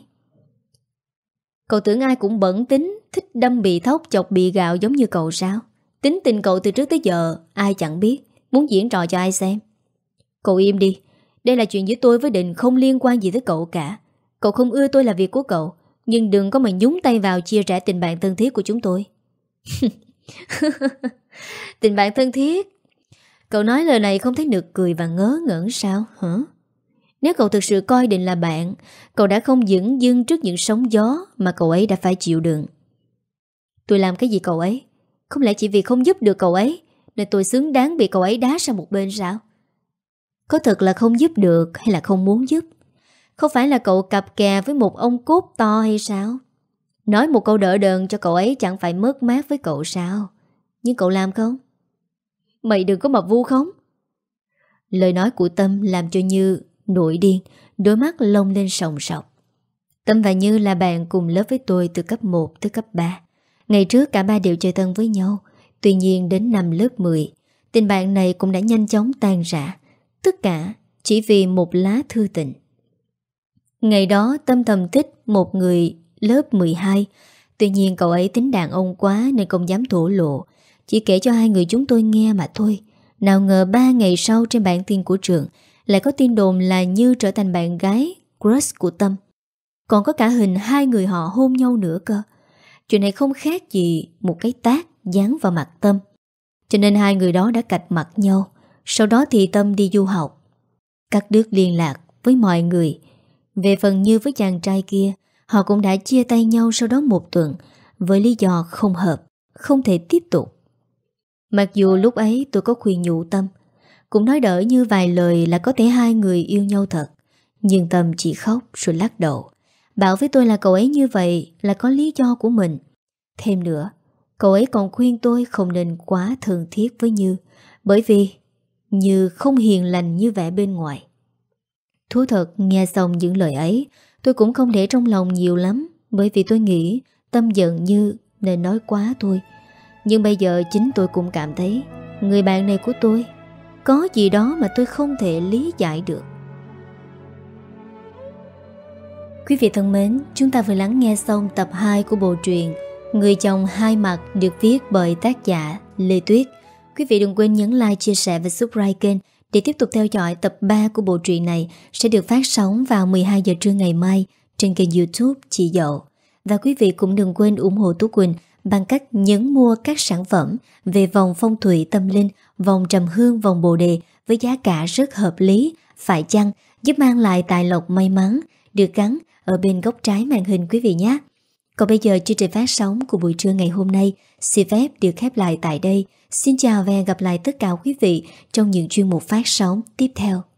Speaker 1: Cậu tưởng ai cũng bẩn tính, thích đâm bị thóc chọc bị gạo giống như cậu sao? Tính tình cậu từ trước tới giờ ai chẳng biết, muốn diễn trò cho ai xem. Cậu im đi, đây là chuyện giữa tôi với Định, không liên quan gì tới cậu cả. Cậu không ưa tôi là việc của cậu, nhưng đừng có mà nhúng tay vào chia rẽ tình bạn thân thiết của chúng tôi. Tình bạn thân thiết? Cậu nói lời này không thấy nực cười và ngớ ngẩn sao hả? Nếu cậu thực sự coi Định là bạn, cậu đã không dửng dưng trước những sóng gió mà cậu ấy đã phải chịu đựng. Tôi làm cái gì cậu ấy? Không lẽ chỉ vì không giúp được cậu ấy nên tôi xứng đáng bị cậu ấy đá sang một bên sao? Có thật là không giúp được hay là không muốn giúp? Không phải là cậu cặp kè với một ông cốt to hay sao? Nói một câu đỡ đần cho cậu ấy chẳng phải mất mát với cậu sao? Nhưng cậu làm không? Mày đừng có mà vu khống. Lời nói của Tâm làm cho Như nổi điên, đôi mắt lông lên sòng sọc. Tâm và Như là bạn cùng lớp với tôi từ cấp một tới cấp ba. Ngày trước cả ba đều chơi thân với nhau. Tuy nhiên đến năm lớp mười, tình bạn này cũng đã nhanh chóng tan rã. Tất cả chỉ vì một lá thư tình. Ngày đó Tâm thầm thích một người lớp mười hai. Tuy nhiên cậu ấy tính đàn ông quá nên không dám thổ lộ, chỉ kể cho hai người chúng tôi nghe mà thôi. Nào ngờ ba ngày sau trên bảng tin của trường lại có tin đồn là Như trở thành bạn gái crush của Tâm. Còn có cả hình hai người họ hôn nhau nữa cơ. Chuyện này không khác gì một cái tát giáng vào mặt Tâm. Cho nên hai người đó đã cạch mặt nhau. Sau đó thì Tâm đi du học, cắt đứt liên lạc với mọi người. Về phần Như với chàng trai kia, họ cũng đã chia tay nhau sau đó một tuần với lý do không hợp, không thể tiếp tục. Mặc dù lúc ấy tôi có khuyên nhủ Tâm, cũng nói đỡ Như vài lời là có thể hai người yêu nhau thật, nhưng Tâm chỉ khóc rồi lắc đầu, bảo với tôi là cậu ấy như vậy là có lý do của mình. Thêm nữa, cậu ấy còn khuyên tôi không nên quá thân thiết với Như, bởi vì Như không hiền lành như vẻ bên ngoài. Thú thật, nghe xong những lời ấy, tôi cũng không để trong lòng nhiều lắm, bởi vì tôi nghĩ Tâm giận Như nên nói quá thôi. Nhưng bây giờ chính tôi cũng cảm thấy người bạn này của tôi có gì đó mà tôi không thể lý giải được. Quý vị thân mến, chúng ta vừa lắng nghe xong tập hai của bộ truyện Người chồng hai mặt được viết bởi tác giả Lê Tuyết. Quý vị đừng quên nhấn like, chia sẻ và subscribe kênh để tiếp tục theo dõi tập ba của bộ truyện này sẽ được phát sóng vào mười hai giờ trưa ngày mai trên kênh YouTube Chị Dậu. Và quý vị cũng đừng quên ủng hộ Tú Quỳnh bằng cách nhấn mua các sản phẩm về vòng phong thủy tâm linh, vòng trầm hương, vòng bồ đề với giá cả rất hợp lý, phải chăng giúp mang lại tài lộc may mắn, được gắn ở bên góc trái màn hình quý vị nhé. Còn bây giờ chương trình phát sóng của buổi trưa ngày hôm nay xin phép được khép lại tại đây. Xin chào và hẹn gặp lại tất cả quý vị trong những chuyên mục phát sóng tiếp theo.